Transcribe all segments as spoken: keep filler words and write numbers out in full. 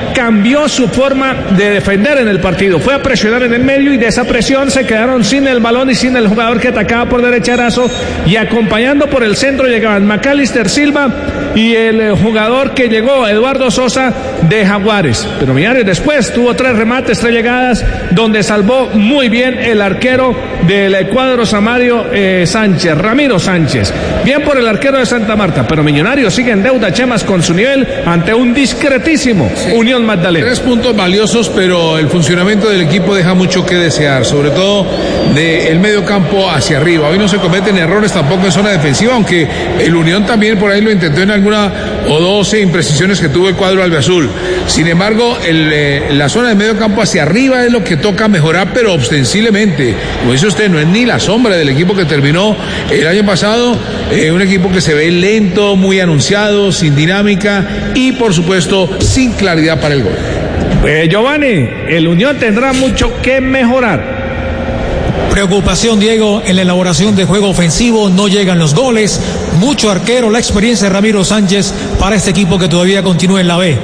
cambió su forma de defender en el partido. Fue a presionar en el medio y de esa presión se quedaron sin el balón y sin el jugador que atacaba por derecha, Erazo, y acompañando por el centro llegaban Macalister Silva y el jugador que llegó, Eduardo Sosa, de Jaguares. Pero Millonarios después tuvo tres remates, tres llegadas, donde salvó muy bien el arquero del cuadro Samario eh, Sánchez, Ramiro Sánchez. Bien por el arquero de Santa Marta, pero Millonarios sigue en deuda, Chemas, con su nivel ante un discretísimo sí. Unión Magdalena. Tres puntos valiosos, pero el funcionamiento del equipo deja mucho que desear, sobre todo del medio campo hacia arriba. Hoy no se cometen errores tampoco en zona defensiva, aunque el Unión también por ahí lo intentó en alguna o doce imprecisiones que tuvo el cuadro albiazul. Sin embargo, el, eh, la zona de medio campo hacia arriba es lo que toca mejorar, pero ostensiblemente. Como dice usted, no es ni la sombra del equipo que terminó el año pasado, eh, un equipo que se ve lento, muy anunciado, sin dinámica y por supuesto sin claridad para el gol. Eh, Giovanni, el Unión tendrá mucho que mejorar. Preocupación, Diego, en la elaboración de juego ofensivo, no llegan los goles, mucho arquero, la experiencia de Ramiro Sánchez para este equipo que todavía continúa en la B.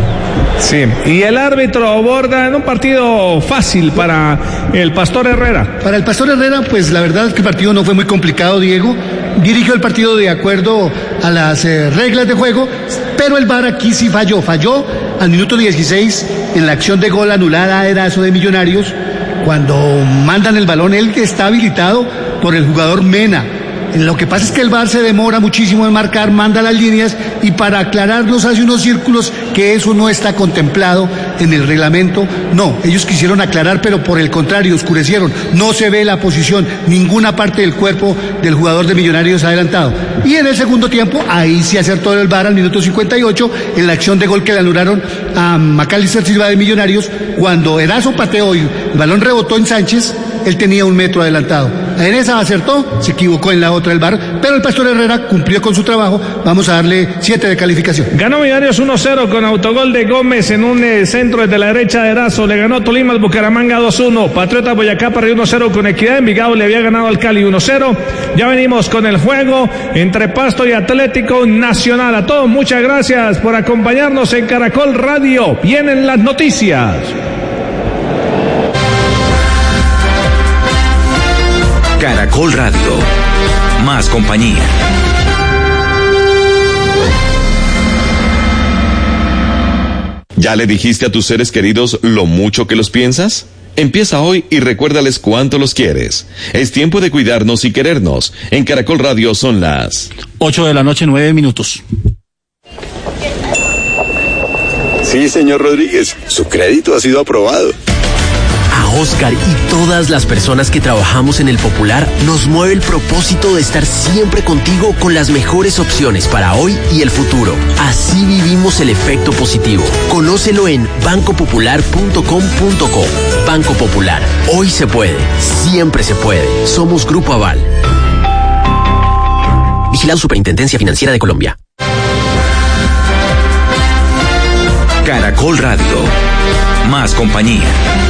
Sí, y el árbitro aborda en un partido fácil para el Pastor Herrera. Para el Pastor Herrera, pues la verdad es que el partido no fue muy complicado, Diego. Dirigió el partido de acuerdo a las eh, reglas de juego, pero el V A R aquí sí falló. Falló al minuto dieciséis en la acción de gol anulada a Erazo de Millonarios, cuando mandan el balón, él que está habilitado por el jugador Mena. Lo que pasa es que el V A R se demora muchísimo en marcar, manda las líneas y para aclararnos hace unos círculos que eso no está contemplado en el reglamento. No, ellos quisieron aclarar, pero por el contrario, oscurecieron. No se ve la posición, ninguna parte del cuerpo del jugador de Millonarios adelantado. Y en el segundo tiempo, ahí sí acertó el V A R al minuto cincuenta y ocho, en la acción de gol que le anularon a Macalister Silva de Millonarios, cuando Erazo pateó y el balón rebotó en Sánchez, él tenía un metro adelantado. En esa acertó, se equivocó en la otra el V A R, pero el Pastor Herrera cumplió con su trabajo. Vamos a darle siete de calificación. Ganó Millonarios uno cero con autogol de Gómez en un eh, centro desde la derecha de Erazo. Le ganó Tolima al Bucaramanga dos uno. Patriota Boyacá perdió uno cero con Equidad. Envigado le había ganado al Cali uno cero. Ya venimos con el juego entre Pasto y Atlético Nacional. A todos, muchas gracias por acompañarnos en Caracol Radio. Vienen las noticias. Caracol Radio, más compañía. ¿Ya le dijiste a tus seres queridos lo mucho que los piensas? Empieza hoy y recuérdales cuánto los quieres. Es tiempo de cuidarnos y querernos. En Caracol Radio son las ocho de la noche, nueve minutos. Sí, señor Rodríguez, su crédito ha sido aprobado. A Oscar y todas las personas que trabajamos en El Popular nos mueve el propósito de estar siempre contigo con las mejores opciones para hoy y el futuro. Así vivimos el efecto positivo. Conócelo en banco popular punto com punto co. Banco Popular. Hoy se puede. Siempre se puede. Somos Grupo Aval. Vigilado Superintendencia Financiera de Colombia. Caracol Radio, más compañía.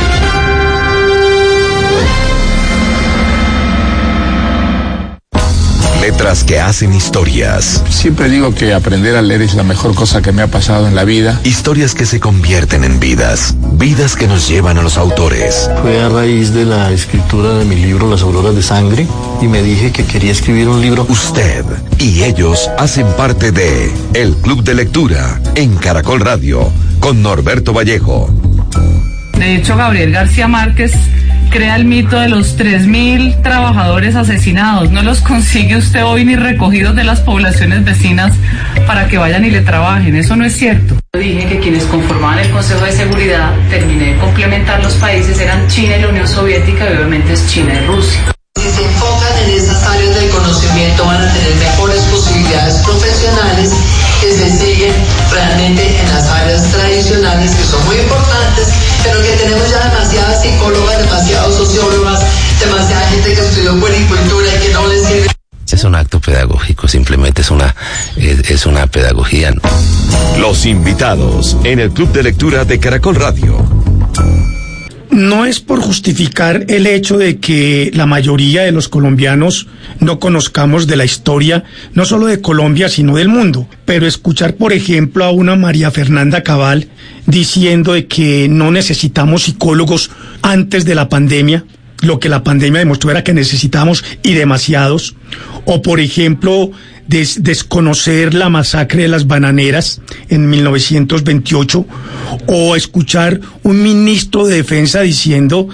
Letras que hacen historias. Siempre digo que aprender a leer es la mejor cosa que me ha pasado en la vida. Historias que se convierten en vidas. Vidas que nos llevan a los autores. Fue a raíz de la escritura de mi libro Las Auroras de Sangre y me dije que quería escribir un libro. Usted y ellos hacen parte de El Club de Lectura en Caracol Radio con Norberto Vallejo. De hecho, Gabriel García Márquez crea el mito de los tres mil trabajadores asesinados. No los consigue usted hoy ni recogidos de las poblaciones vecinas para que vayan y le trabajen. Eso no es cierto. Dije que quienes conformaban el Consejo de Seguridad, terminé de complementar los países, eran China y la Unión Soviética, y obviamente es China y Rusia. Si se enfocan en esas áreas del conocimiento van a tener mejores posibilidades profesionales que se siguen realmente en las áreas tradicionales, que son muy importantes, pero que tenemos ya demasiadas psicólogas, demasiados sociólogas, demasiada gente que estudió puericultura y que no les sirve. Es un acto pedagógico, simplemente es una, es, es una pedagogía. Los invitados en el Club de Lectura de Caracol Radio. No es por justificar el hecho de que la mayoría de los colombianos no conozcamos de la historia, no solo de Colombia, sino del mundo, pero escuchar, por ejemplo, a una María Fernanda Cabal diciendo de que no necesitamos psicólogos antes de la pandemia, lo que la pandemia demostró era que necesitábamos y demasiados, o por ejemplo, des- desconocer la masacre de las bananeras en mil novecientos veintiocho, o escuchar un ministro de defensa diciendo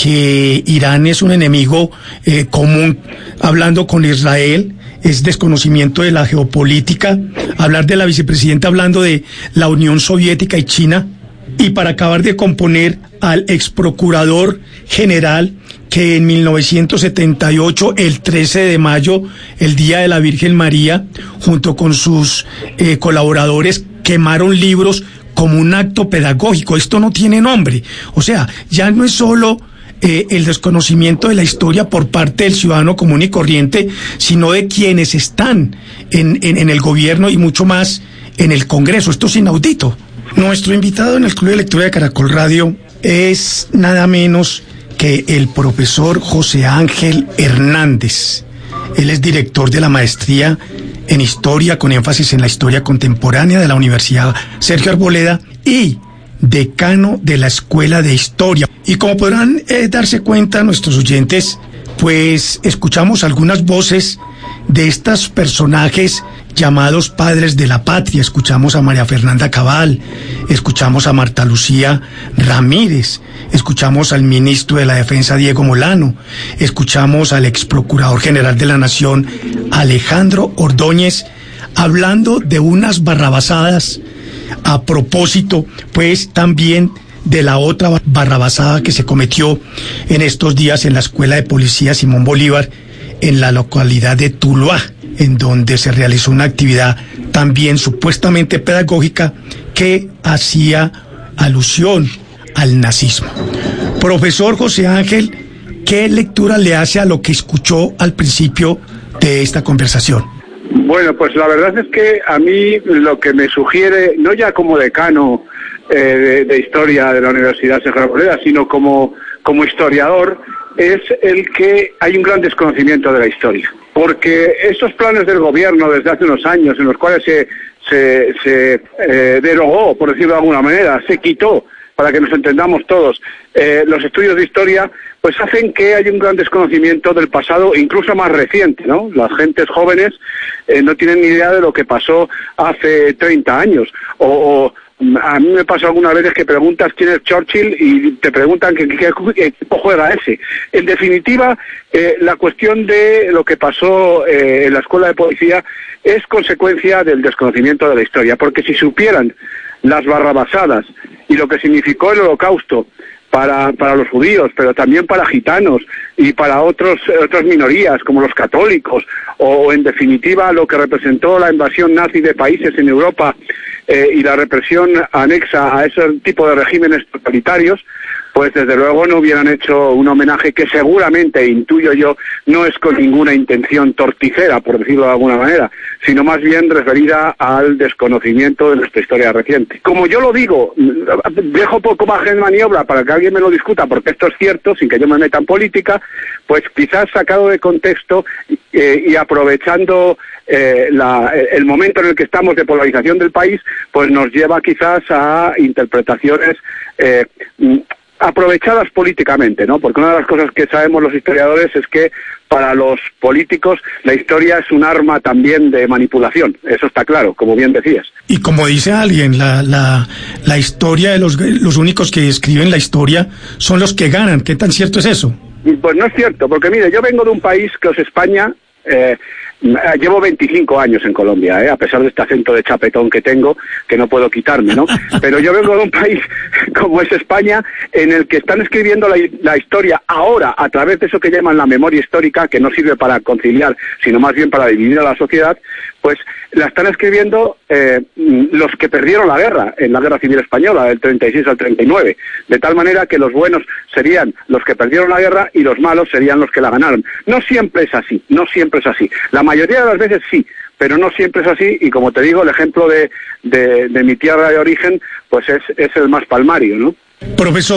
que Irán es un enemigo eh, común, hablando con Israel. Es desconocimiento de la geopolítica, hablar de la vicepresidenta hablando de la Unión Soviética y China, y para acabar de componer al exprocurador general que en mil novecientos setenta y ocho, el trece de mayo, el Día de la Virgen María, junto con sus eh, colaboradores, quemaron libros como un acto pedagógico. Esto no tiene nombre. O sea, ya no es solo eh, el desconocimiento de la historia por parte del ciudadano común y corriente, sino de quienes están en, en, en el gobierno y mucho más en el Congreso. Esto es inaudito. Nuestro invitado en el Club de Lectura de Caracol Radio es nada menos que el profesor José Ángel Hernández. Él es director de la maestría en Historia, con énfasis en la historia contemporánea de la Universidad Sergio Arboleda, y decano de la Escuela de Historia. Y como podrán eh, darse cuenta nuestros oyentes, pues escuchamos algunas voces de estos personajes llamados padres de la patria. Escuchamos a María Fernanda Cabal, escuchamos a Marta Lucía Ramírez, escuchamos al ministro de la Defensa Diego Molano, escuchamos al ex procurador general de la Nación Alejandro Ordóñez, hablando de unas barrabasadas a propósito, pues también de la otra barrabasada que se cometió en estos días en la Escuela de Policía Simón Bolívar, en la localidad de Tuluá, en donde se realizó una actividad también supuestamente pedagógica que hacía alusión al nazismo. Profesor José Ángel, ¿qué lectura le hace a lo que escuchó al principio de esta conversación? Bueno, pues la verdad es que a mí lo que me sugiere, no ya como decano eh, de, de Historia de la Universidad Sergio Arboleda, sino como, como historiador, es el que hay un gran desconocimiento de la historia. Porque estos planes del gobierno desde hace unos años, en los cuales se, se, se eh, derogó, por decirlo de alguna manera, se quitó, para que nos entendamos todos, eh, los estudios de historia, pues hacen que haya un gran desconocimiento del pasado, incluso más reciente, ¿no? Las gentes jóvenes eh, no tienen ni idea de lo que pasó hace treinta años, o... o a mí me pasa algunas veces que preguntas quién es Churchill y te preguntan qué, qué, qué equipo juega ese. En definitiva, eh, la cuestión de lo que pasó eh, en la Escuela de Policía es consecuencia del desconocimiento de la historia, porque si supieran las barrabasadas y lo que significó el Holocausto para, para los judíos, pero también para gitanos y para otros, otras minorías como los católicos, o en definitiva lo que representó la invasión nazi de países en Europa eh, y la represión anexa a ese tipo de regímenes totalitarios, pues desde luego no hubieran hecho un homenaje que seguramente, intuyo yo, no es con ninguna intención torticera, por decirlo de alguna manera, sino más bien referida al desconocimiento de nuestra historia reciente. Como yo lo digo, dejo poco margen de maniobra para que alguien me lo discuta, porque esto es cierto, sin que yo me meta en política, pues quizás sacado de contexto eh, y aprovechando eh, la, el momento en el que estamos de polarización del país, pues nos lleva quizás a interpretaciones eh, aprovechadas políticamente, ¿no? Porque una de las cosas que sabemos los historiadores es que para los políticos la historia es un arma también de manipulación, eso está claro, como bien decías. Y como dice alguien, la, la, la historia de los, los únicos que escriben la historia son los que ganan. ¿Qué tan cierto es eso? Pues no es cierto, porque mire, yo vengo de un país que es España. Eh, llevo veinticinco años en Colombia, ¿eh? A pesar de este acento de chapetón que tengo, que no puedo quitarme, ¿no? Pero yo vengo de un país como es España, en el que están escribiendo la, la historia ahora a través de eso que llaman la memoria histórica, que no sirve para conciliar, sino más bien para dividir a la sociedad. Pues la están escribiendo eh, los que perdieron la guerra, en la Guerra Civil Española, del treinta y seis al treinta y nueve, de tal manera que los buenos serían los que perdieron la guerra y los malos serían los que la ganaron. No siempre es así, no siempre es así. La mayoría de las veces sí, pero no siempre es así, y como te digo, el ejemplo de, de, de mi tierra de origen, pues es, es el más palmario, ¿no? Profesor,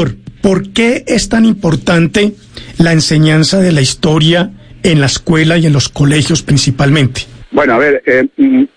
¿Por qué es tan importante la enseñanza de la historia en la escuela y en los colegios principalmente? Bueno, a ver, eh,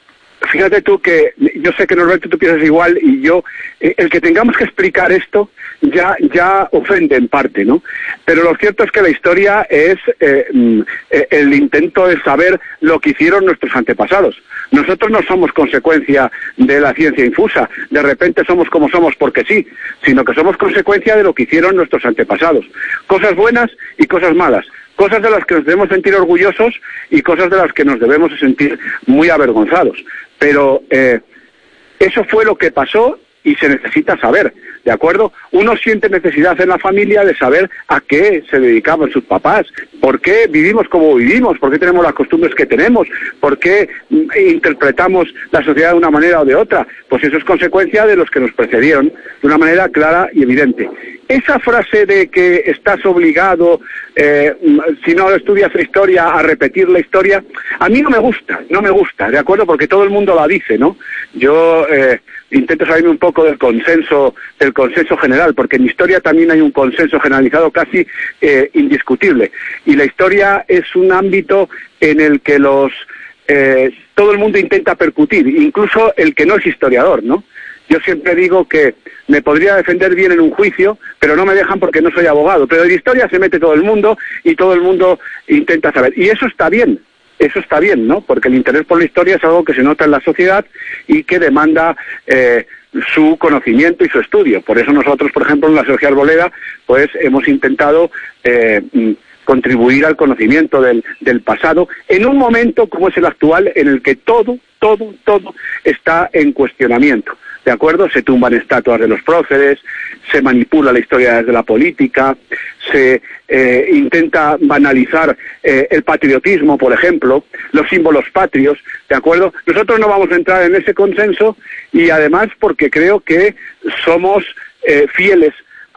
fíjate tú que yo sé que Norberto tú piensas igual y yo, eh, el que tengamos que explicar esto ya ya ofende en parte, ¿no? Pero lo cierto es que la historia es eh, eh, el intento de saber lo que hicieron nuestros antepasados. Nosotros no somos consecuencia de la ciencia infusa, de repente somos como somos porque sí, sino que somos consecuencia de lo que hicieron nuestros antepasados. Cosas buenas y cosas malas. Cosas de las que nos debemos sentir orgullosos y cosas de las que nos debemos sentir muy avergonzados. Pero eh, eso fue lo que pasó y se necesita saber, ¿de acuerdo? Uno siente necesidad en la familia de saber a qué se dedicaban sus papás, por qué vivimos como vivimos, por qué tenemos las costumbres que tenemos, por qué interpretamos la sociedad de una manera o de otra. Pues eso es consecuencia de los que nos precedieron, de una manera clara y evidente. Esa frase de que estás obligado, eh, si no estudias la historia, a repetir la historia, a mí no me gusta, no me gusta, ¿de acuerdo? Porque todo el mundo la dice, ¿no? Yo eh, intento salirme un poco del consenso, del consenso general, porque en historia también hay un consenso generalizado casi eh, indiscutible. Y la historia es un ámbito en el que los eh, todo el mundo intenta percutir, incluso el que no es historiador, ¿no? Yo siempre digo que me podría defender bien en un juicio, pero no me dejan porque no soy abogado. Pero en historia se mete todo el mundo y todo el mundo intenta saber. Y eso está bien, eso está bien, ¿no? Porque el interés por la historia es algo que se nota en la sociedad y que demanda eh, su conocimiento y su estudio. Por eso nosotros, por ejemplo, en la Sociedad Arboleda, pues hemos intentado eh, contribuir al conocimiento del, del pasado en un momento como es el actual en el que todo, todo, todo está en cuestionamiento. ¿De acuerdo? Se tumban estatuas de los próceres, se manipula la historia desde la política, se eh, intenta banalizar eh, el patriotismo, por ejemplo, los símbolos patrios, ¿de acuerdo? Nosotros no vamos a entrar en ese consenso y además porque creo que somos eh, fieles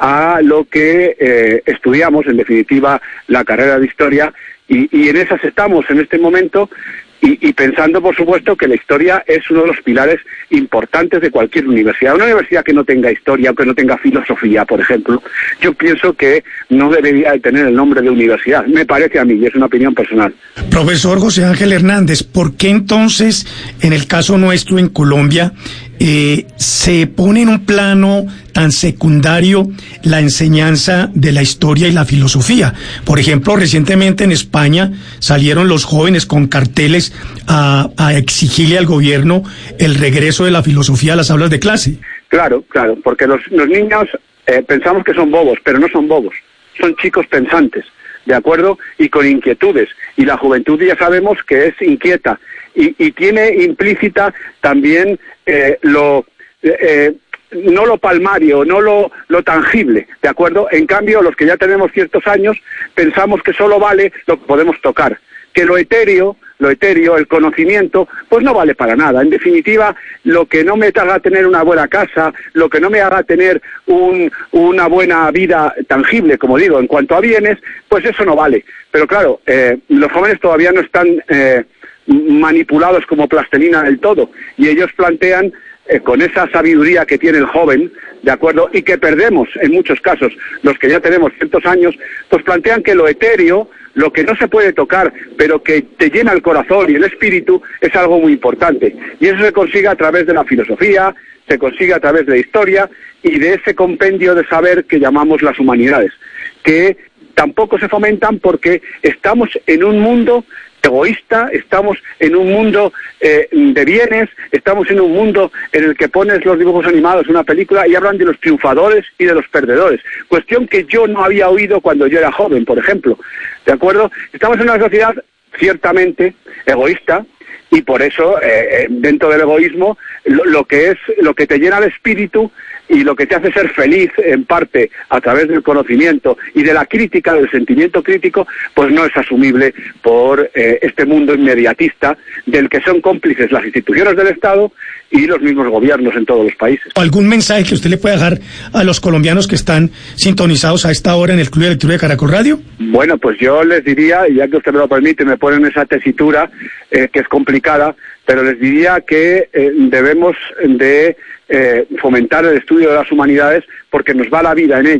a lo que eh, estudiamos, en definitiva, la carrera de historia, y, y en esas estamos en este momento. Y, y pensando, por supuesto, que la historia es uno de los pilares importantes de cualquier universidad. Una universidad que no tenga historia o que no tenga filosofía, por ejemplo, yo pienso que no debería tener el nombre de universidad. Me parece a mí, y es una opinión personal. Profesor José Ángel Hernández, ¿por qué entonces, en el caso nuestro en Colombia, eh, se pone en un plano tan secundario la enseñanza de la historia y la filosofía? Por ejemplo, recientemente en España salieron los jóvenes con carteles a, a exigirle al gobierno el regreso de la filosofía a las aulas de clase. Claro, claro, porque los, los niños eh, pensamos que son bobos, pero no son bobos, son chicos pensantes, ¿de acuerdo? Y con inquietudes, y la juventud ya sabemos que es inquieta, y, y tiene implícita también eh, lo... Eh, no lo palmario, no lo, lo tangible, ¿de acuerdo? En cambio, los que ya tenemos ciertos años, pensamos que solo vale lo que podemos tocar, que lo etéreo, lo etéreo, el conocimiento, pues no vale para nada. En definitiva, lo que no me haga tener una buena casa, lo que no me haga tener un, una buena vida tangible, como digo, en cuanto a bienes, pues eso no vale. Pero claro, eh, los jóvenes todavía no están eh, manipulados como plastilina del todo, y ellos plantean Eh, con esa sabiduría que tiene el joven, ¿de acuerdo? Y que perdemos en muchos casos los que ya tenemos ciertos años, pues plantean que lo etéreo, lo que no se puede tocar, pero que te llena el corazón y el espíritu, es algo muy importante. Y eso se consigue a través de la filosofía, se consigue a través de la historia y de ese compendio de saber que llamamos las humanidades, que tampoco se fomentan porque estamos en un mundo egoísta, estamos en un mundo eh, de bienes, estamos en un mundo en el que pones los dibujos animados en una película y hablan de los triunfadores y de los perdedores, cuestión que yo no había oído cuando yo era joven, por ejemplo, ¿de acuerdo? Estamos en una sociedad ciertamente egoísta y por eso eh, dentro del egoísmo lo, lo que es, lo que te llena el espíritu y lo que te hace ser feliz, en parte, a través del conocimiento y de la crítica, del sentimiento crítico, pues no es asumible por eh, este mundo inmediatista del que son cómplices las instituciones del Estado y los mismos gobiernos en todos los países. ¿Algún mensaje que usted le pueda dejar a los colombianos que están sintonizados a esta hora en el Club de Lectura de Caracol Radio? Bueno, pues yo les diría, y ya que usted me lo permite, me ponen esa tesitura, eh, que es complicada, pero les diría que eh, debemos de eh, fomentar el estudio de las humanidades porque nos va la vida en ello,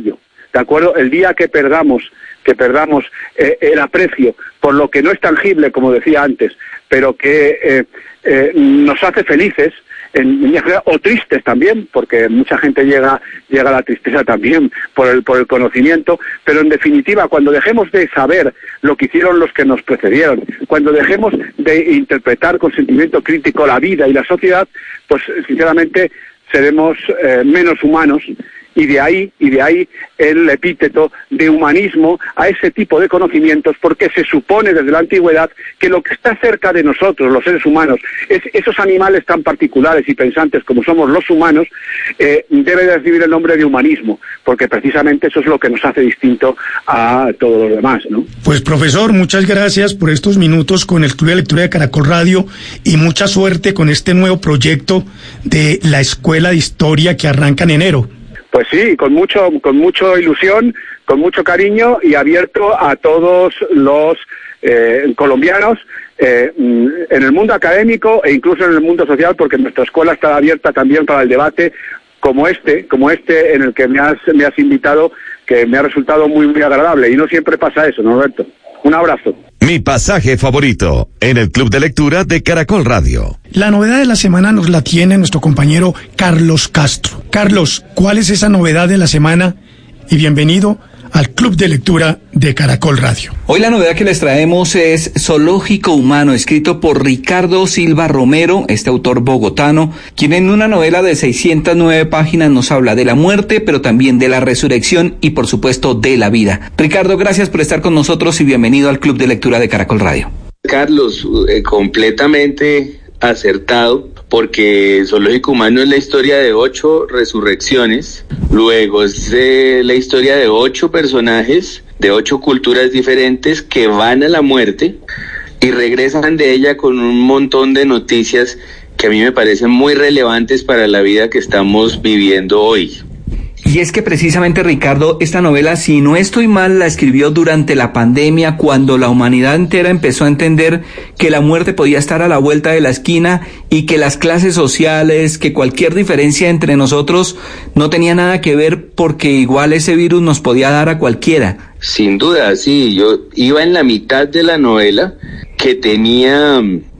¿de acuerdo? El día que perdamos, que perdamos eh, el aprecio por lo que no es tangible, como decía antes, pero que eh, eh, nos hace felices, en, o tristes también, porque mucha gente llega llega a la tristeza también por el por el conocimiento, pero en definitiva, cuando dejemos de saber lo que hicieron los que nos precedieron, cuando dejemos de interpretar con sentimiento crítico la vida y la sociedad, pues sinceramente seremos eh, menos humanos. Y de ahí, y de ahí el epíteto de humanismo a ese tipo de conocimientos, porque se supone desde la antigüedad que lo que está cerca de nosotros, los seres humanos, es esos animales tan particulares y pensantes como somos los humanos, eh, debe de recibir el nombre de humanismo, porque precisamente eso es lo que nos hace distinto a todos los demás, ¿no? Pues profesor, muchas gracias por estos minutos con el Club de Lectura de Caracol Radio y mucha suerte con este nuevo proyecto de la Escuela de Historia que arranca en enero. Pues sí, con mucho, con mucha ilusión, con mucho cariño y abierto a todos los eh, colombianos eh, en el mundo académico e incluso en el mundo social, porque nuestra escuela está abierta también para el debate como este, como este en el que me has, me has invitado, que me ha resultado muy, muy agradable. Y no siempre pasa eso, ¿no, Roberto? Un abrazo. Mi pasaje favorito en el Club de Lectura de Caracol Radio. La novedad de la semana nos la tiene nuestro compañero Carlos Castro. Carlos, ¿cuál es esa novedad de la semana? Y bienvenido al Club de Lectura de Caracol Radio. Hoy la novedad que les traemos es Zoológico Humano, escrito por Ricardo Silva Romero, este autor bogotano, quien en una novela de seiscientas nueve páginas nos habla de la muerte, pero también de la resurrección y por supuesto de la vida. Ricardo, gracias por estar con nosotros y bienvenido al Club de Lectura de Caracol Radio. Carlos, eh, completamente acertado, porque Zoológico Humano es la historia de ocho resurrecciones, luego es eh, la historia de ocho personajes de ocho culturas diferentes que van a la muerte y regresan de ella con un montón de noticias que a mí me parecen muy relevantes para la vida que estamos viviendo hoy. Y es que precisamente, Ricardo, esta novela, si no estoy mal, la escribió durante la pandemia, cuando la humanidad entera empezó a entender que la muerte podía estar a la vuelta de la esquina y que las clases sociales, que cualquier diferencia entre nosotros no tenía nada que ver, porque igual ese virus nos podía dar a cualquiera. Sin duda, sí, yo iba en la mitad de la novela que tenía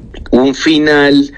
un final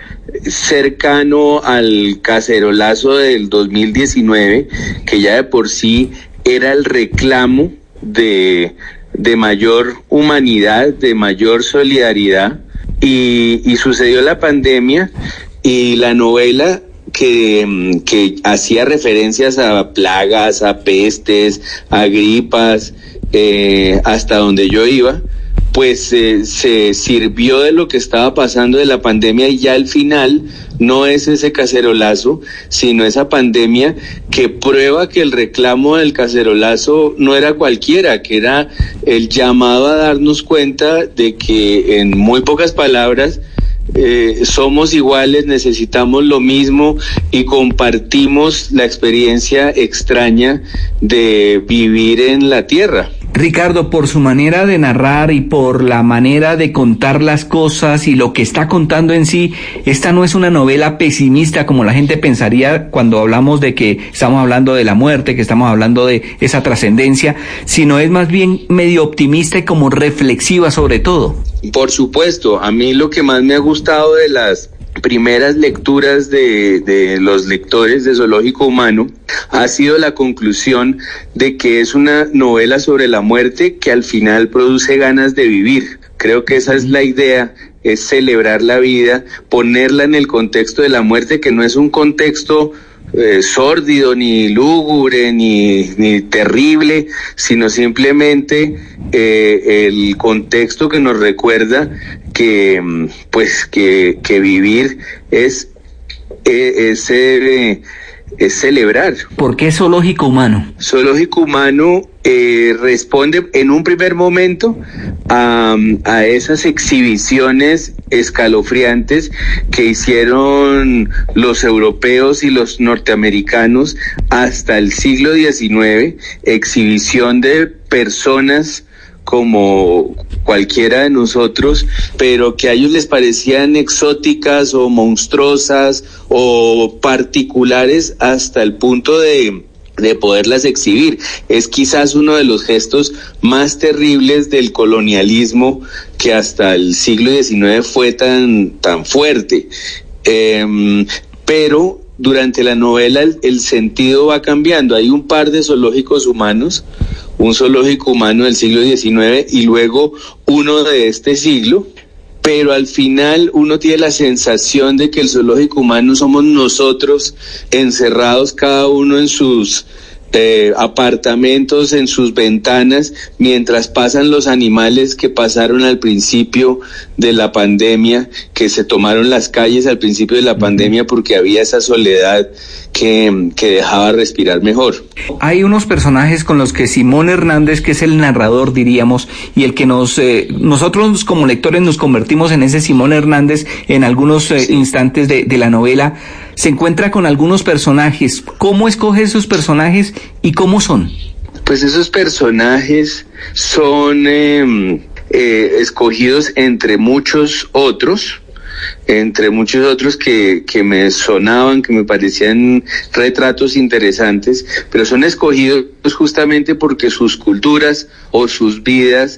cercano al cacerolazo del dos mil diecinueve, que ya de por sí era el reclamo de, de mayor humanidad, de mayor solidaridad, y, y sucedió la pandemia y la novela que, que hacía referencias a plagas, a pestes, a gripas, eh, hasta donde yo iba, pues eh, se sirvió de lo que estaba pasando de la pandemia, y ya al final no es ese cacerolazo, sino esa pandemia que prueba que el reclamo del cacerolazo no era cualquiera, que era el llamado a darnos cuenta de que, en muy pocas palabras, eh, somos iguales, necesitamos lo mismo y compartimos la experiencia extraña de vivir en la tierra. Ricardo, por su manera de narrar y por la manera de contar las cosas y lo que está contando en sí, esta no es una novela pesimista como la gente pensaría cuando hablamos de que estamos hablando de la muerte, que estamos hablando de esa trascendencia, sino es más bien medio optimista y como reflexiva sobre todo. Por supuesto, a mí lo que más me ha gustado de las primeras lecturas de, de los lectores de Zoológico Humano ha sido la conclusión de que es una novela sobre la muerte que al final produce ganas de vivir. Creo que esa es la idea, es celebrar la vida, ponerla en el contexto de la muerte, que no es un contexto eh, sórdido, ni lúgubre, ni, ni terrible, sino simplemente eh, el contexto que nos recuerda que pues que, que vivir es, es, es, es celebrar. ¿Por qué Zoológico Humano? Zoológico Humano eh, responde en un primer momento a, a esas exhibiciones escalofriantes que hicieron los europeos y los norteamericanos hasta el siglo diecinueve, exhibición de personas como cualquiera de nosotros, pero que a ellos les parecían exóticas o monstruosas o particulares hasta el punto de de poderlas exhibir. Es quizás uno de los gestos más terribles del colonialismo, que hasta el siglo diecinueve fue tan, tan fuerte. Eh, pero durante la novela el, el sentido va cambiando. Hay un par de zoológicos humanos, un zoológico humano del siglo diecinueve y luego uno de este siglo, pero al final uno tiene la sensación de que el zoológico humano somos nosotros encerrados cada uno en sus eh, apartamentos, en sus ventanas, mientras pasan los animales que pasaron al principio de la pandemia, que se tomaron las calles al principio de la pandemia porque había esa soledad que, que dejaba respirar mejor. Hay unos personajes con los que Simón Hernández, que es el narrador, diríamos, y el que nos eh, nosotros como lectores nos convertimos en ese Simón Hernández en algunos eh, sí. instantes de, de la novela, se encuentra con algunos personajes. ¿Cómo escoge esos personajes y cómo son? Pues esos personajes son eh, eh, escogidos entre muchos otros, entre muchos otros que, que me sonaban, que me parecían retratos interesantes, pero son escogidos justamente porque sus culturas o sus vidas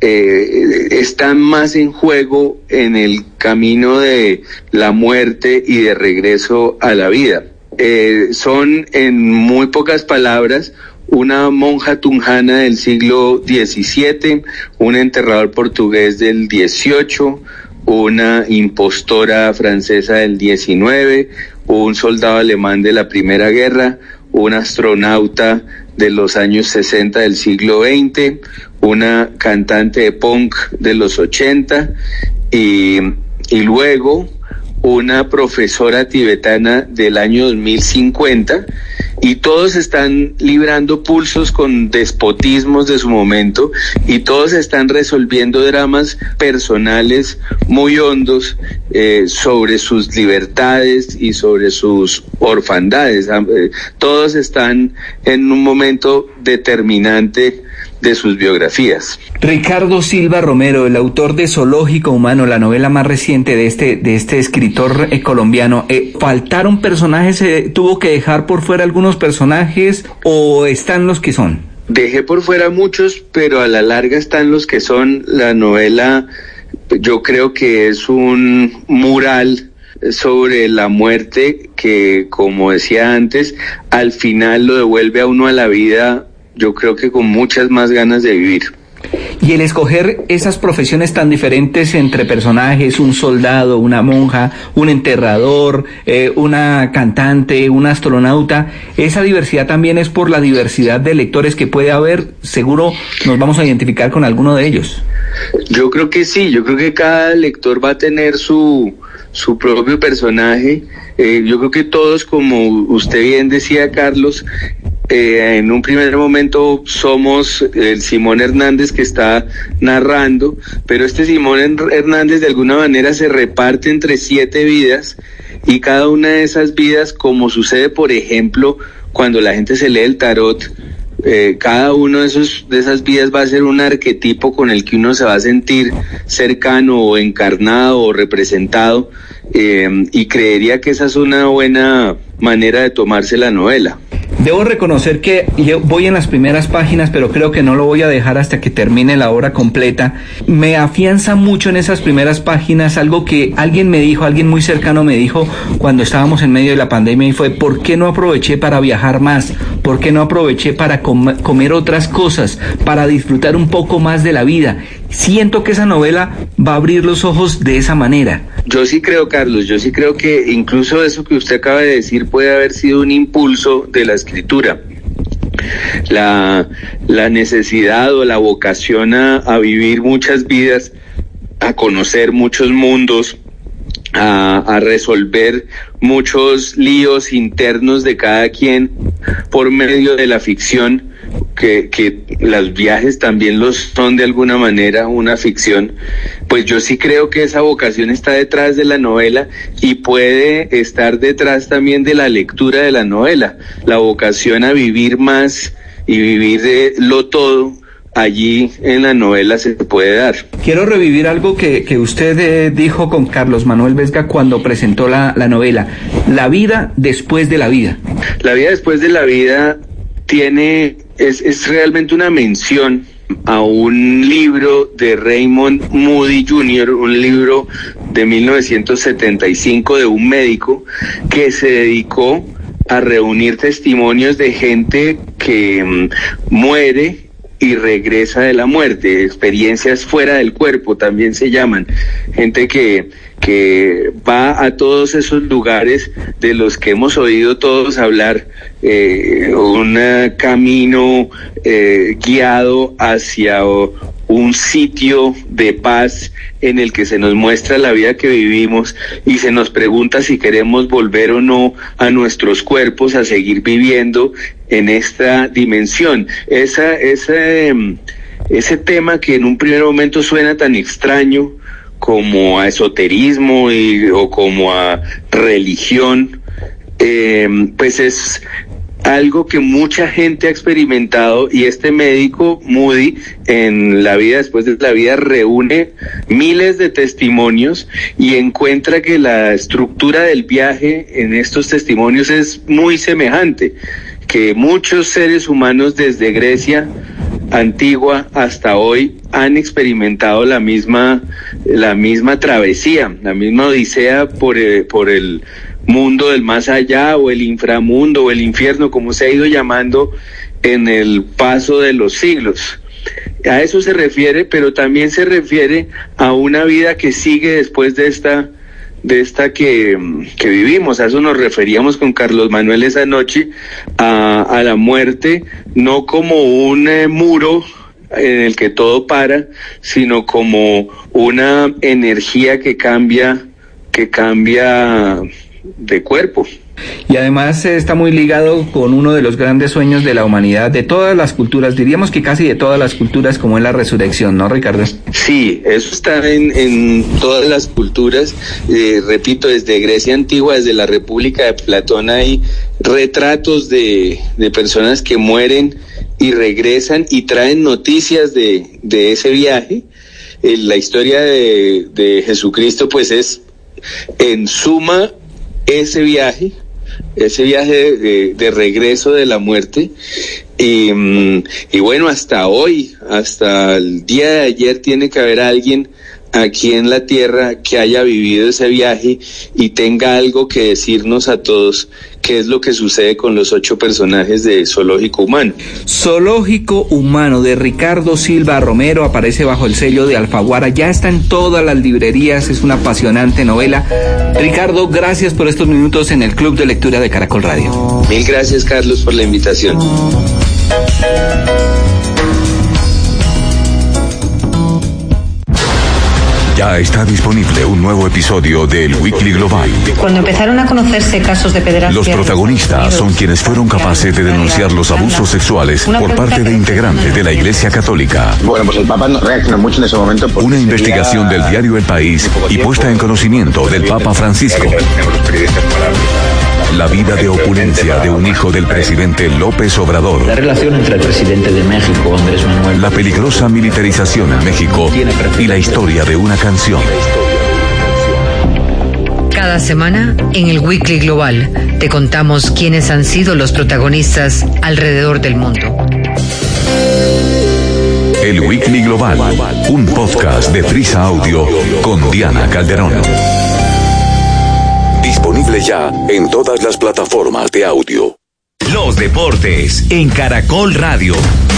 eh, están más en juego en el camino de la muerte y de regreso a la vida. Eh, son, en muy pocas palabras, una monja tunjana del siglo diecisiete, un enterrador portugués del dieciocho, una impostora francesa del diecinueve, un soldado alemán de la Primera Guerra, un astronauta de los años sesenta del siglo veinte, una cantante de punk de los ochenta y, y luego una profesora tibetana del año dos mil cincuenta, y todos están librando pulsos con despotismos de su momento y todos están resolviendo dramas personales muy hondos eh, sobre sus libertades y sobre sus orfandades. Todos están en un momento determinante de sus biografías. Ricardo Silva Romero, el autor de Zoológico Humano, la novela más reciente de este de este escritor eh, colombiano, eh, ¿faltaron personajes? Eh, ¿Tuvo que dejar por fuera algunos personajes o están los que son? Dejé por fuera muchos, pero a la larga están los que son. La novela, yo creo que es un mural sobre la muerte que, como decía antes, al final lo devuelve a uno a la vida, yo creo que con muchas más ganas de vivir. Y el escoger esas profesiones tan diferentes entre personajes, un soldado, una monja, un enterrador, eh, una cantante, un astronauta, esa diversidad también es por la diversidad de lectores que puede haber. Seguro nos vamos a identificar con alguno de ellos. Yo creo que sí, yo creo que cada lector va a tener su, su propio personaje. Eh, yo creo que todos, como usted bien decía, Carlos, Eh, en un primer momento somos el Simón Hernández que está narrando, pero este Simón Hernández de alguna manera se reparte entre siete vidas, y cada una de esas vidas, como sucede por ejemplo cuando la gente se lee el tarot, eh, cada uno de esos de esas vidas va a ser un arquetipo con el que uno se va a sentir cercano o encarnado o representado, eh, y creería que esa es una buena manera de tomarse la novela. Debo reconocer que yo voy en las primeras páginas, pero creo que no lo voy a dejar hasta que termine la obra completa. Me afianza mucho en esas primeras páginas algo que alguien me dijo, alguien muy cercano me dijo cuando estábamos en medio de la pandemia, y fue: ¿por qué no aproveché para viajar más? ¿Por qué no aproveché para com- comer otras cosas? Para disfrutar un poco más de la vida. Siento que esa novela va a abrir los ojos de esa manera. Yo sí creo, Carlos, yo sí creo que incluso eso que usted acaba de decir puede haber sido un impulso de la escritura. La, la necesidad o la vocación a, a vivir muchas vidas, a conocer muchos mundos, a, a resolver muchos líos internos de cada quien por medio de la ficción, que, que los viajes también los son de alguna manera una ficción. Pues yo sí creo que esa vocación está detrás de la novela y puede estar detrás también de la lectura de la novela, la vocación a vivir más y vivir de lo todo. Allí en la novela se puede dar. Quiero revivir algo que, que usted eh, dijo con Carlos Manuel Vesga cuando presentó la, la novela: la vida después de la vida. La vida después de la vida tiene, es, es realmente una mención a un libro de Raymond Moody junior, un libro de mil novecientos setenta y cinco de un médico que se dedicó a reunir testimonios de gente que um, muere y regresa de la muerte, experiencias fuera del cuerpo también se llaman, gente que, que va a todos esos lugares de los que hemos oído todos hablar, eh, un camino eh, guiado hacia un sitio de paz en el que se nos muestra la vida que vivimos y se nos pregunta si queremos volver o no a nuestros cuerpos a seguir viviendo en esta dimensión. Esa, ese, ese tema que en un primer momento suena tan extraño como a esoterismo y, o como a religión, eh, pues es algo que mucha gente ha experimentado, y este médico Moody en La vida después de la vida reúne miles de testimonios y encuentra que la estructura del viaje en estos testimonios es muy semejante, que muchos seres humanos desde Grecia antigua hasta hoy han experimentado la misma la misma travesía, la misma odisea por el, por el mundo del más allá, o el inframundo, o el infierno, como se ha ido llamando en el paso de los siglos. A eso se refiere, pero también se refiere a una vida que sigue después de esta de esta que, que vivimos. A eso nos referíamos con Carlos Manuel esa noche, a, a la muerte, no como un eh, muro en el que todo para, sino como una energía que cambia, que cambia de cuerpo. Y además está muy ligado con uno de los grandes sueños de la humanidad, de todas las culturas, diríamos que casi de todas las culturas, como es la resurrección, ¿no, Ricardo? Sí, eso está en, en todas las culturas, eh, repito, desde Grecia antigua, desde la República de Platón hay retratos de, de personas que mueren y regresan y traen noticias de, de ese viaje. Eh, la historia de, de Jesucristo pues es en suma ese viaje, ese viaje de, de regreso de la muerte, y, y bueno, hasta hoy, hasta el día de ayer tiene que haber alguien aquí en la tierra que haya vivido ese viaje y tenga algo que decirnos a todos qué es lo que sucede con los ocho personajes de Zoológico Humano. Zoológico Humano de Ricardo Silva Romero aparece bajo el sello de Alfaguara, ya está en todas las librerías, es una apasionante novela. Ricardo, gracias por estos minutos en el Club de Lectura de Caracol Radio. Mil gracias, Carlos, por la invitación. Ya está disponible un nuevo episodio del Weekly Global. Cuando empezaron a conocerse casos de pederastia... Los protagonistas son quienes fueron capaces de denunciar los abusos sexuales por parte de integrantes de la Iglesia Católica. Bueno, pues el Papa no reaccionó mucho en ese momento. Una investigación del diario El País y puesta en conocimiento del Papa Francisco. La vida de opulencia de un hijo del presidente López Obrador. La relación entre el presidente de México, Andrés Manuel. La peligrosa militarización en México y la historia de una canción. Cada semana, en el Weekly Global, te contamos quiénes han sido los protagonistas alrededor del mundo. El Weekly Global, un podcast de Prisa Audio con Diana Calderón. Disponible ya en todas las plataformas de audio. Los deportes en Caracol Radio.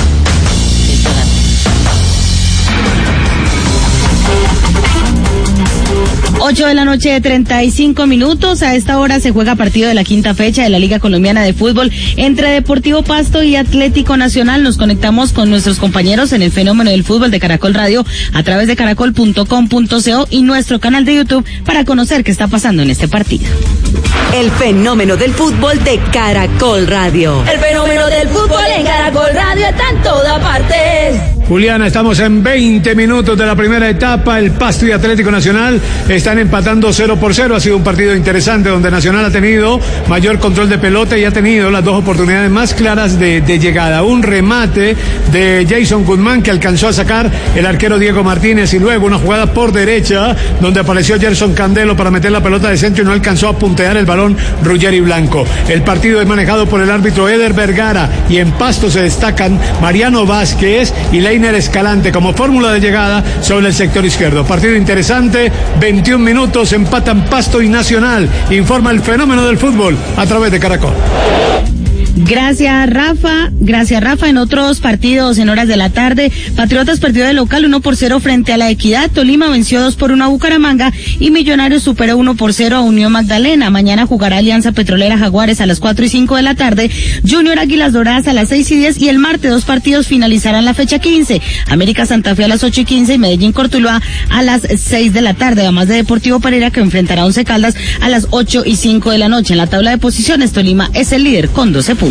ocho de la noche, treinta y cinco minutos. A esta hora se juega partido de la quinta fecha de la Liga Colombiana de Fútbol entre Deportivo Pasto y Atlético Nacional. Nos conectamos con nuestros compañeros en el Fenómeno del Fútbol de Caracol Radio a través de caracol punto com punto co y nuestro canal de YouTube para conocer qué está pasando en este partido. El Fenómeno del Fútbol de Caracol Radio. El Fenómeno del Fútbol en Caracol Radio está en toda parte. Juliana, estamos en veinte minutos de la primera etapa. El Pasto y Atlético Nacional están empatando cero por cero. Ha sido un partido interesante donde Nacional ha tenido mayor control de pelota y ha tenido las dos oportunidades más claras de, de llegada. Un remate de Jason Guzmán que alcanzó a sacar el arquero Diego Martínez, y luego una jugada por derecha donde apareció Gerson Candelo para meter la pelota de centro y no alcanzó a puntear el balón Ruggeri Blanco. El partido es manejado por el árbitro Eder Vergara y en Pasto se destacan Mariano Vázquez y Leiner Escalante como fórmula de llegada sobre el sector izquierdo. Partido interesante, veintiún minutos, empatan Pasto y Nacional. Informa el fenómeno del fútbol a través de Caracol. Gracias, Rafa. Gracias, Rafa. En otros partidos, en horas de la tarde, Patriotas perdió de local uno por cero frente a la Equidad. Tolima venció dos por uno a Bucaramanga y Millonarios superó uno por cero a Unión Magdalena. Mañana jugará Alianza Petrolera Jaguares a las cuatro y cinco de la tarde, Junior Águilas Doradas a las seis y diez, y el martes dos partidos finalizarán la fecha quince. América Santa Fe a las ocho y quince y Medellín Cortuluá a las seis de la tarde, además de Deportivo Pereira que enfrentará a Once Caldas a las ocho y cinco de la noche. En la tabla de posiciones, Tolima es el líder con doce puntos.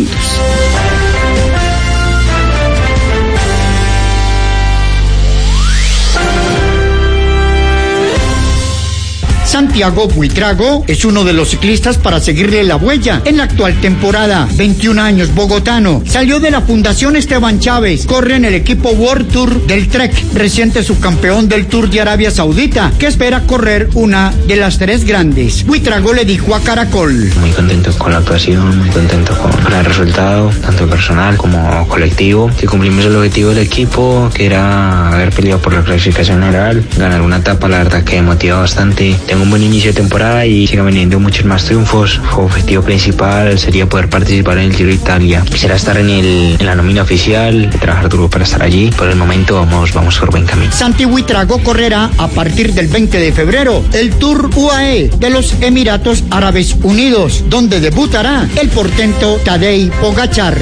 Santiago Buitrago es uno de los ciclistas para seguirle la huella en la actual temporada. veintiún años, bogotano. Salió de la Fundación Esteban Chávez. Corre en el equipo World Tour del Trek, reciente subcampeón del Tour de Arabia Saudita, que espera correr una de las tres grandes. Buitrago le dijo a Caracol: Muy contento con la actuación, muy contento con el resultado, tanto personal como colectivo. Que cumplimos el objetivo del equipo, que era haber peleado por la clasificación general, ganar una etapa, la verdad que motiva bastante. Tengo un buen inicio de temporada y sigan veniendo muchos más triunfos. Su objetivo principal sería poder participar en el Giro de Italia. Quisiera estar en, el, en la nómina oficial, trabajar duro para estar allí. Por el momento vamos, vamos por buen camino. Santi Buitrago correrá a partir del veinte de febrero el Tour U A E de los Emiratos Árabes Unidos, donde debutará el portento Tadej Pogačar.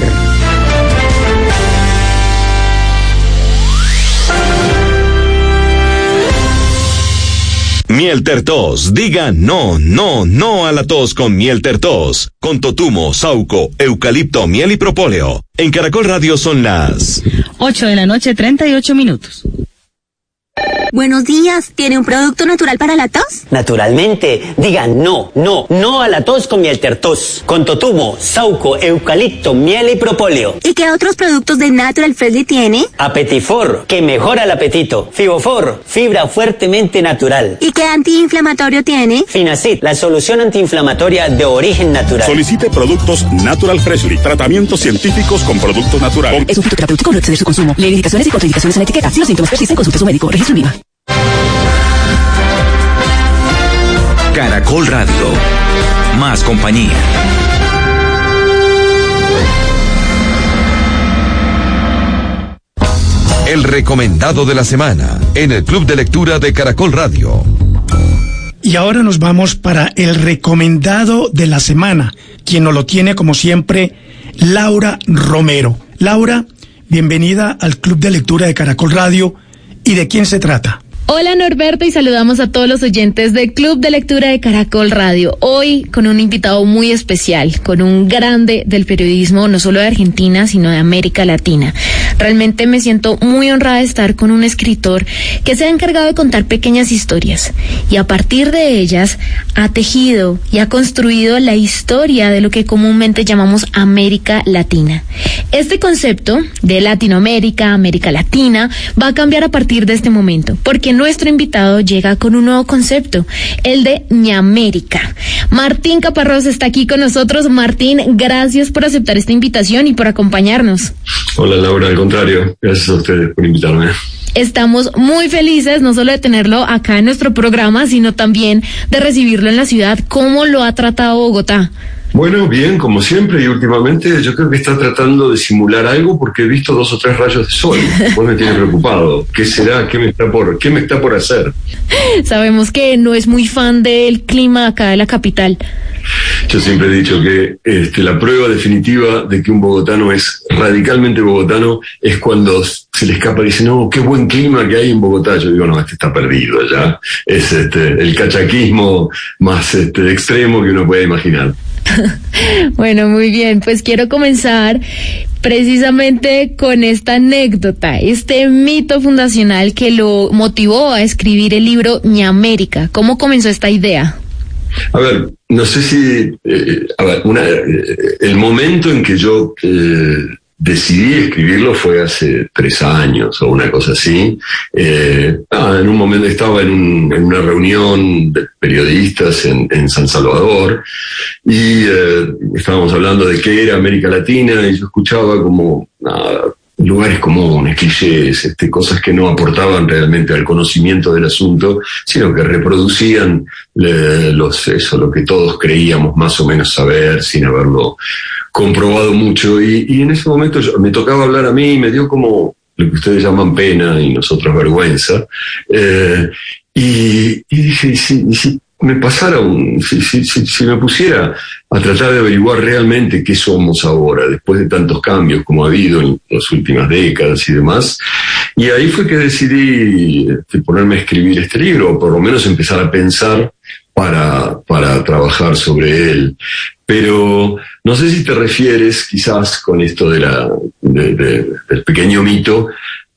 Miel Tertos, diga no, no, no a la tos con Miel Tertos, con totumo, sauco, eucalipto, miel y propóleo. En Caracol Radio son las ocho de la noche, treinta y ocho minutos. Buenos días, ¿tiene un producto natural para la tos? Naturalmente, diga no, no, no a la tos con Miel Tertos, con totumo, sauco, eucalipto, miel y propóleo. ¿Y qué otros productos de Natural Freshly tiene? Apetifor, que mejora el apetito. Fibofor, fibra fuertemente natural. ¿Y qué antiinflamatorio tiene? Finacid, la solución antiinflamatoria de origen natural. Solicite productos Natural Freshly, tratamientos científicos con productos naturales. Es un fitoterapéutico, no exceder su consumo. Lee indicaciones y contraindicaciones en la etiqueta. Si los síntomas persisten, consulte a su médico. Registro INVIMA. Caracol Radio. Más compañía. El recomendado de la semana en el Club de Lectura de Caracol Radio. Y ahora nos vamos para el recomendado de la semana, quien nos lo tiene como siempre, Laura Romero. Laura, bienvenida al Club de Lectura de Caracol Radio. ¿Y de quién se trata? Hola Norberto, y saludamos a todos los oyentes del Club de Lectura de Caracol Radio. Hoy con un invitado muy especial, con un grande del periodismo, no solo de Argentina, sino de América Latina. Realmente me siento muy honrada de estar con un escritor que se ha encargado de contar pequeñas historias y a partir de ellas ha tejido y ha construido la historia de lo que comúnmente llamamos América Latina. Este concepto de Latinoamérica, América Latina, va a cambiar a partir de este momento, porque nuestro invitado llega con un nuevo concepto, el de Ñamérica. Martín Caparrós está aquí con nosotros. Martín, gracias por aceptar esta invitación y por acompañarnos. Hola Laura, al contrario, gracias a ustedes por invitarme. Estamos muy felices no solo de tenerlo acá en nuestro programa, sino también de recibirlo en la ciudad. ¿Cómo lo ha tratado Bogotá? Bueno, bien, como siempre, y últimamente yo creo que está tratando de simular algo porque he visto dos o tres rayos de sol. Pues me tiene preocupado. ¿Qué será? ¿Qué me está por, qué me está por hacer? Sabemos que no es muy fan del clima acá de la capital. Yo siempre he dicho que este, la prueba definitiva de que un bogotano es radicalmente bogotano es cuando se le escapa y dice, no, qué buen clima que hay en Bogotá. Yo digo, no, este está perdido ya. Es este, el cachaquismo más este, extremo que uno puede imaginar. Bueno, muy bien, pues quiero comenzar precisamente con esta anécdota, este mito fundacional que lo motivó a escribir el libro Mi América. ¿Cómo comenzó esta idea? A ver, no sé si... Eh, a ver, una, eh, el momento en que yo eh, decidí escribirlo fue hace tres años o una cosa así. Eh, ah, en un momento estaba en, un, en una reunión de periodistas en, en San Salvador y eh, estábamos hablando de qué era América Latina y yo escuchaba como... nada, lugares comunes, clichés, este, cosas que no aportaban realmente al conocimiento del asunto, sino que reproducían le, los, eso, lo que todos creíamos más o menos saber sin haberlo comprobado mucho. Y, y en ese momento yo, me tocaba hablar a mí y me dio como lo que ustedes llaman pena y nosotros vergüenza. Eh, y, y dije, ¿y si, y si me pasara un, si, si, si, si me pusiera a tratar de averiguar realmente qué somos ahora, después de tantos cambios como ha habido en las últimas décadas y demás? Y ahí fue que decidí este, ponerme a escribir este libro, o por lo menos empezar a pensar para, para trabajar sobre él. Pero no sé si te refieres, quizás con esto de la, de, de, del pequeño mito,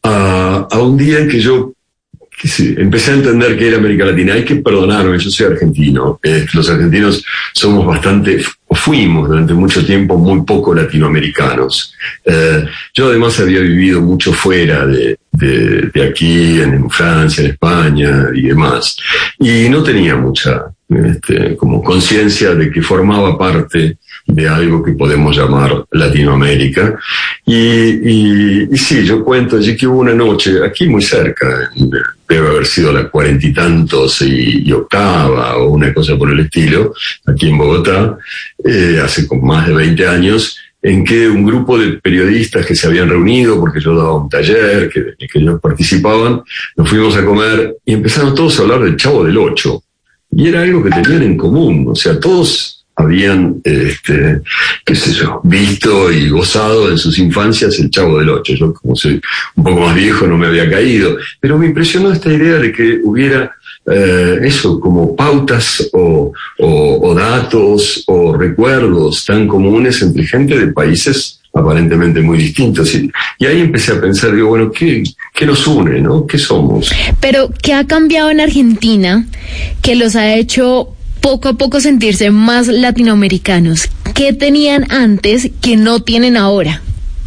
a, a un día en que yo Sí, empecé a entender que era América Latina. Hay que perdonarme, yo soy argentino. Eh, los argentinos somos bastante, o fuimos durante mucho tiempo muy poco latinoamericanos. Eh, yo además había vivido mucho fuera de, de, de aquí, en, en Francia, en España y demás. Y no tenía mucha este, como conciencia de que formaba parte de algo que podemos llamar Latinoamérica. Y, y, y sí, yo cuento allí que hubo una noche, aquí muy cerca, debe haber sido la cuarenta y tantos y, y octava o una cosa por el estilo, aquí en Bogotá, eh, hace como más de veinte años, en que un grupo de periodistas que se habían reunido, porque yo daba un taller, que, que ellos participaban, nos fuimos a comer y empezaron todos a hablar del Chavo del Ocho. Y era algo que tenían en común, o sea, todos habían, este, qué sé yo, visto y gozado en sus infancias el Chavo del Ocho. Yo, como soy un poco más viejo, no me había caído. Pero me impresionó esta idea de que hubiera eh, eso, como pautas o, o, o datos o recuerdos tan comunes entre gente de países aparentemente muy distintos. Y, y ahí empecé a pensar, digo, bueno, ¿qué, qué nos une, no? ¿Qué somos? Pero, ¿qué ha cambiado en Argentina que los ha hecho poco a poco sentirse más latinoamericanos? ¿Qué tenían antes que no tienen ahora?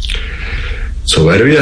¿Soberbia?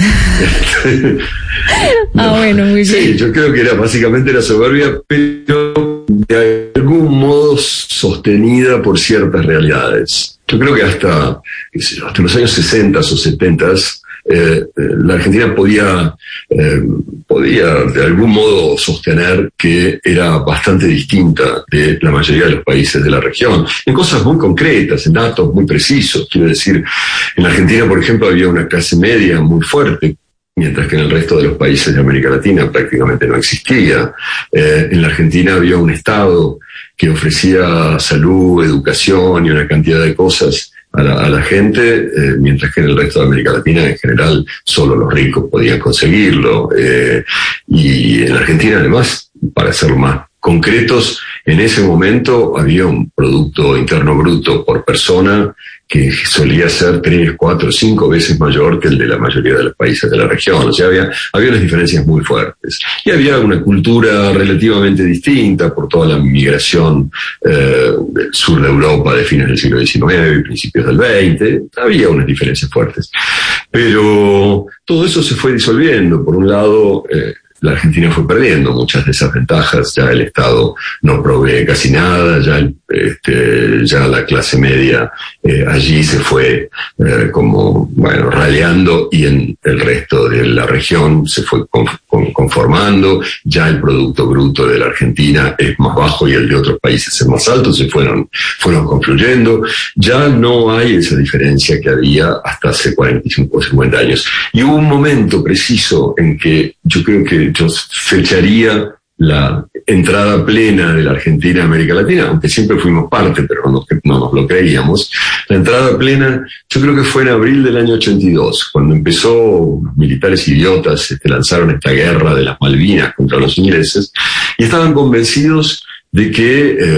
no. Ah, bueno, muy bien. Sí, yo creo que era básicamente la soberbia, pero de algún modo sostenida por ciertas realidades. Yo creo que hasta, hasta los años sesenta o setenta Eh, la Argentina podía, eh, podía de algún modo sostener que era bastante distinta de la mayoría de los países de la región, en cosas muy concretas, en datos muy precisos. Quiero decir, en la Argentina, por ejemplo, había una clase media muy fuerte, mientras que en el resto de los países de América Latina prácticamente no existía. Eh, en la Argentina había un Estado que ofrecía salud, educación y una cantidad de cosas a la, a la gente, eh, mientras que en el resto de América Latina en general solo los ricos podían conseguirlo. Eh, y en Argentina además, para ser más concretos, en ese momento había un Producto Interno Bruto por persona que solía ser tres, cuatro, cinco veces mayor que el de la mayoría de los países de la región. O sea, había, había unas diferencias muy fuertes. Y había una cultura relativamente distinta por toda la migración eh, del sur de Europa de fines del siglo diecinueve y principios del veinte. Había unas diferencias fuertes. Pero todo eso se fue disolviendo. Por un lado, eh, la Argentina fue perdiendo muchas de esas ventajas, ya el Estado no provee casi nada, ya, este, ya la clase media eh, allí se fue eh, como, bueno, raleando, y en el resto de la región se fue con, con, conformando, ya el Producto Bruto de la Argentina es más bajo y el de otros países es más alto, se fueron, fueron confluyendo, ya no hay esa diferencia que había hasta hace cuarenta y cinco o cincuenta años. Y hubo un momento preciso en que yo creo que yo fecharía la entrada plena de la Argentina a América Latina, aunque siempre fuimos parte, pero no nos, no nos lo creíamos. La entrada plena yo creo que fue en abril del año ochenta y dos, cuando empezó, los militares idiotas este, lanzaron esta guerra de las Malvinas contra los ingleses, y estaban convencidos de que eh,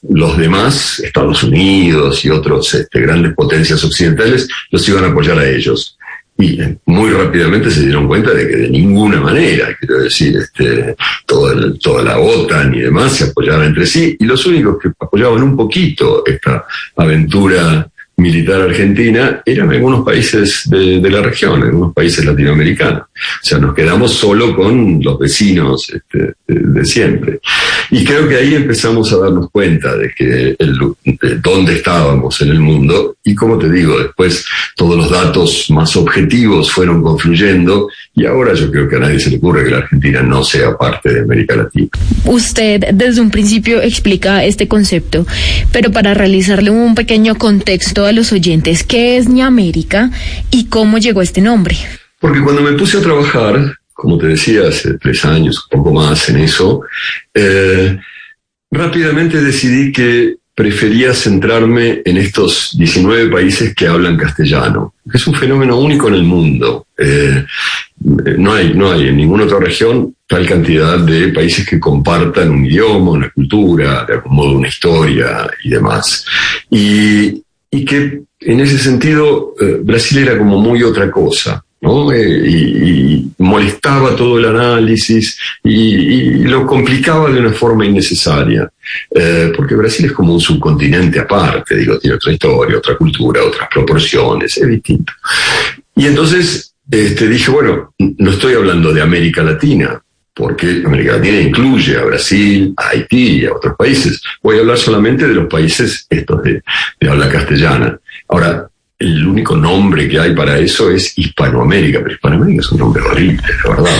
los demás, Estados Unidos y otros este, grandes potencias occidentales, los iban a apoyar a ellos. Y muy rápidamente se dieron cuenta de que de ninguna manera, quiero decir, este, toda, el, toda la OTAN y demás se apoyaban entre sí, y los únicos que apoyaban un poquito esta aventura militar argentina eran algunos países de, de la región, algunos países latinoamericanos. O sea, nos quedamos solo con los vecinos este, de, de siempre. Y creo que ahí empezamos a darnos cuenta de que el, de dónde estábamos en el mundo, y como te digo, después todos los datos más objetivos fueron confluyendo, y ahora yo creo que a nadie se le ocurre que la Argentina no sea parte de América Latina. Usted desde un principio explica este concepto, pero para realizarle un pequeño contexto a los oyentes, ¿qué es Ñamérica y cómo llegó este nombre? Porque cuando me puse a trabajar, como te decía, hace tres años, un poco más en eso, eh, rápidamente decidí que prefería centrarme en estos diecinueve países que hablan castellano, que es un fenómeno único en el mundo. Eh, no hay, no hay en ninguna otra región tal cantidad de países que compartan un idioma, una cultura, de algún modo una historia y demás. Y, y que en ese sentido eh, Brasil era como muy otra cosa, ¿no? Eh, y, y molestaba todo el análisis y, y lo complicaba de una forma innecesaria, eh, porque Brasil es como un subcontinente aparte, digo, tiene otra historia, otra cultura, otras proporciones, es distinto. Y entonces este, dije, bueno, no estoy hablando de América Latina, porque América Latina incluye a Brasil, a Haití y a otros países. Voy a hablar solamente de los países estos de, de habla castellana. Ahora, el único nombre que hay para eso es Hispanoamérica, pero Hispanoamérica es un nombre horrible, la verdad.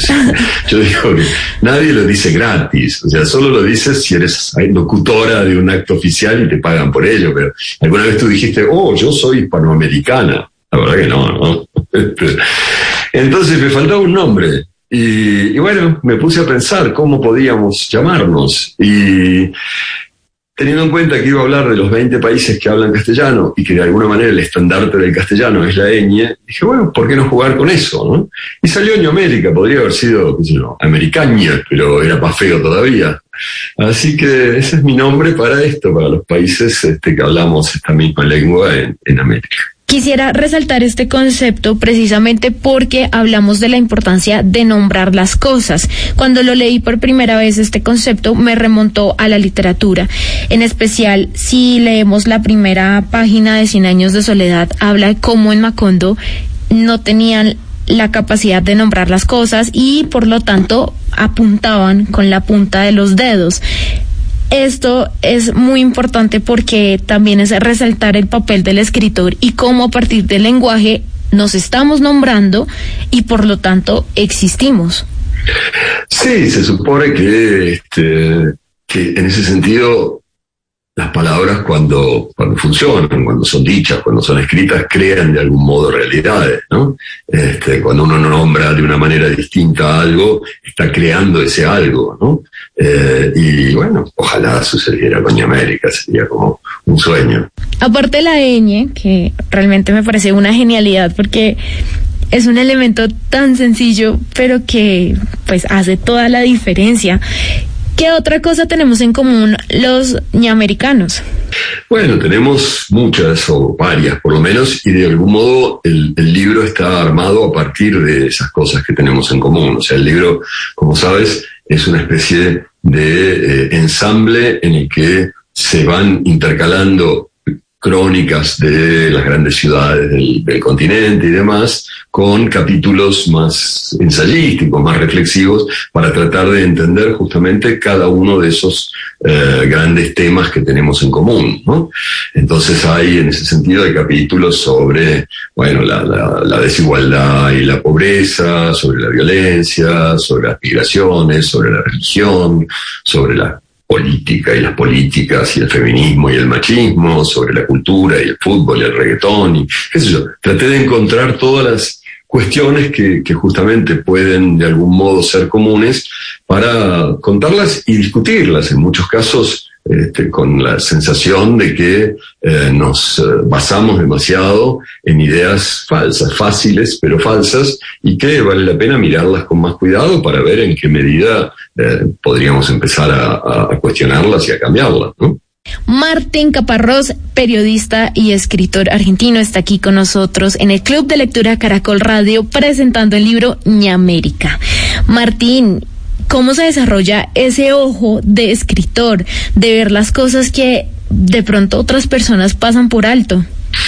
Yo digo que nadie lo dice gratis, o sea, solo lo dices si eres locutora de un acto oficial y te pagan por ello, pero alguna vez tú dijiste, oh, yo soy hispanoamericana. La verdad que no, ¿no? Entonces me faltaba un nombre. Y, y bueno, me puse a pensar cómo podíamos llamarnos. Y teniendo en cuenta que iba a hablar de los veinte países que hablan castellano y que de alguna manera el estandarte del castellano es la ñ, dije, bueno, ¿por qué no jugar con eso, no? Y salió Ñamérica, podría haber sido, qué sé yo, Americaña, pero era más feo todavía. Así que ese es mi nombre para esto, para los países este, que hablamos esta misma lengua en, en América. Quisiera resaltar este concepto precisamente porque hablamos de la importancia de nombrar las cosas. Cuando lo leí por primera vez, este concepto me remontó a la literatura. En especial, si leemos la primera página de Cien años de soledad, habla de cómo en Macondo no tenían la capacidad de nombrar las cosas y por lo tanto apuntaban con la punta de los dedos. Esto es muy importante porque también es resaltar el papel del escritor y cómo a partir del lenguaje nos estamos nombrando y por lo tanto existimos. Sí, se supone que, este, que en ese sentido las palabras cuando, cuando funcionan, cuando son dichas, cuando son escritas, crean de algún modo realidades, ¿no? Este, cuando uno nombra de una manera distinta algo, está creando ese algo, ¿no? Eh, y bueno, ojalá sucediera con Ñamérica, sería como un sueño. Aparte de la ñ, que realmente me parece una genialidad porque es un elemento tan sencillo, pero que pues hace toda la diferencia. ¿Qué otra cosa tenemos en común los ñamericanos? Bueno, tenemos muchas o varias por lo menos, y de algún modo el, el libro está armado a partir de esas cosas que tenemos en común. O sea, el libro, como sabes, es una especie de eh, ensamble en el que se van intercalando crónicas de las grandes ciudades del, del continente y demás, con capítulos más ensayísticos, más reflexivos, para tratar de entender justamente cada uno de esos eh, grandes temas que tenemos en común, ¿no? Entonces hay, en ese sentido, hay capítulos sobre, bueno, la, la, la desigualdad y la pobreza, sobre la violencia, sobre las migraciones, sobre la religión, sobre la política y las políticas y el feminismo y el machismo, sobre la cultura y el fútbol y el reggaetón y qué sé yo. Traté de encontrar todas las cuestiones que, que justamente pueden de algún modo ser comunes para contarlas y discutirlas, en muchos casos este, con la sensación de que eh, nos basamos demasiado en ideas falsas, fáciles pero falsas, y que vale la pena mirarlas con más cuidado para ver en qué medida eh, podríamos empezar a, a cuestionarlas y a cambiarlas, ¿no? Martín Caparrós, periodista y escritor argentino, está aquí con nosotros en el Club de Lectura Caracol Radio presentando el libro Ñamérica. Martín, ¿cómo se desarrolla ese ojo de escritor, de ver las cosas que de pronto otras personas pasan por alto?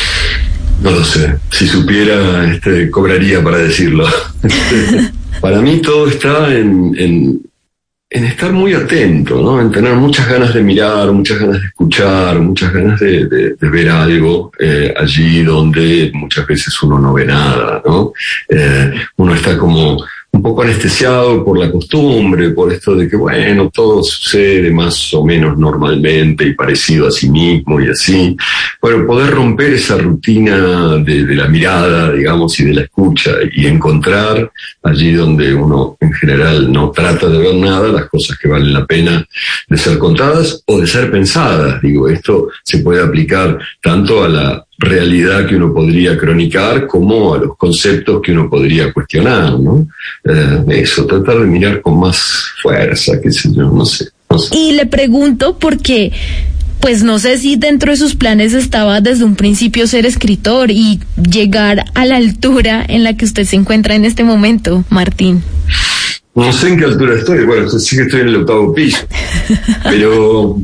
No lo sé. Si supiera, este, cobraría para decirlo. Este, para mí todo está en, en, en estar muy atento, ¿no? En tener muchas ganas de mirar, muchas ganas de escuchar, muchas ganas de, de, de ver algo eh, allí donde muchas veces uno no ve nada, ¿no? Eh, uno está como un poco anestesiado por la costumbre, por esto de que, bueno, todo sucede más o menos normalmente y parecido a sí mismo y así. Bueno, poder romper esa rutina de, de la mirada, digamos, y de la escucha y encontrar allí donde uno en general no trata de ver nada, las cosas que valen la pena de ser contadas o de ser pensadas. Digo, esto se puede aplicar tanto a la realidad que uno podría cronicar como a los conceptos que uno podría cuestionar, ¿no? Eh, eso, tratar de mirar con más fuerza, qué sé yo, no sé, no sé. Y le pregunto porque, pues no sé si dentro de sus planes estaba desde un principio ser escritor y llegar a la altura en la que usted se encuentra en este momento, Martín. No sé en qué altura estoy, bueno, sí que estoy en el octavo piso, pero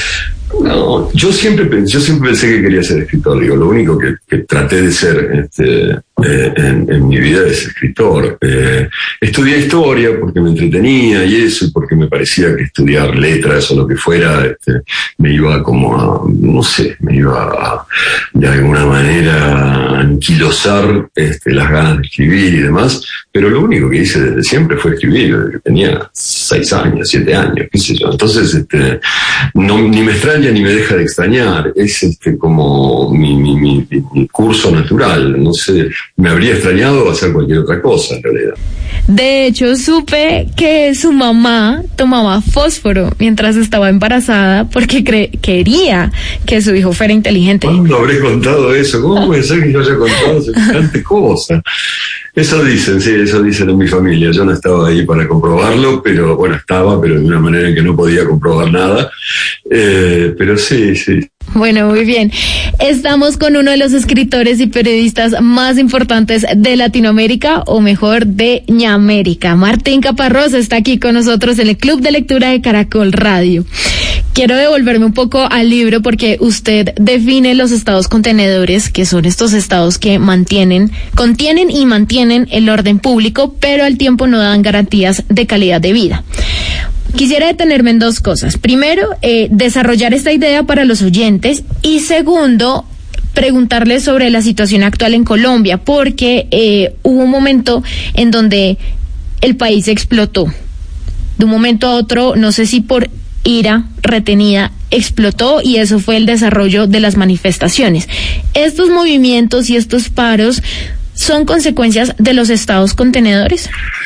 no, yo siempre pensé, yo siempre pensé que quería ser escritor. Digo, lo único que, que traté de ser este, eh, en, en mi vida es escritor. Eh, estudié historia porque me entretenía y eso, y porque me parecía que estudiar letras o lo que fuera este, me iba como a, no sé, me iba a, de alguna manera, anquilosar este, las ganas de escribir y demás. Pero lo único que hice desde siempre fue escribir, desde que tenía seis años, siete años, qué sé yo. Entonces, este, no, ni me extraña ni me deja de extrañar. Es este, como mi, mi, mi, mi curso natural. No sé, me habría extrañado hacer cualquier otra cosa, en realidad. De hecho, supe que su mamá tomaba fósforo mientras estaba embarazada porque cre- quería que su hijo fuera inteligente. ¿Cuándo habré contado eso? ¿Cómo puede ser que yo haya contado semejante cosa? Eso dicen, sí, eso dicen en mi familia. Yo no estaba ahí para comprobarlo, pero bueno, estaba, pero de una manera en que no podía comprobar nada. Eh, pero sí, sí. Bueno, muy bien. Estamos con uno de los escritores y periodistas más importantes de Latinoamérica, o mejor, de Ñamérica. Martín Caparrós está aquí con nosotros en el Club de Lectura de Caracol Radio. Quiero devolverme un poco al libro porque usted define los estados contenedores, que son estos estados que mantienen, contienen y mantienen el orden público, pero al tiempo no dan garantías de calidad de vida. Quisiera detenerme en dos cosas. Primero, eh, desarrollar esta idea para los oyentes, y segundo, preguntarles sobre la situación actual en Colombia, porque eh, hubo un momento en donde el país explotó. De un momento a otro, no sé si por ira retenida, explotó, y eso fue el desarrollo de las manifestaciones. Estos movimientos y estos paros son consecuencias de los estados contenedores.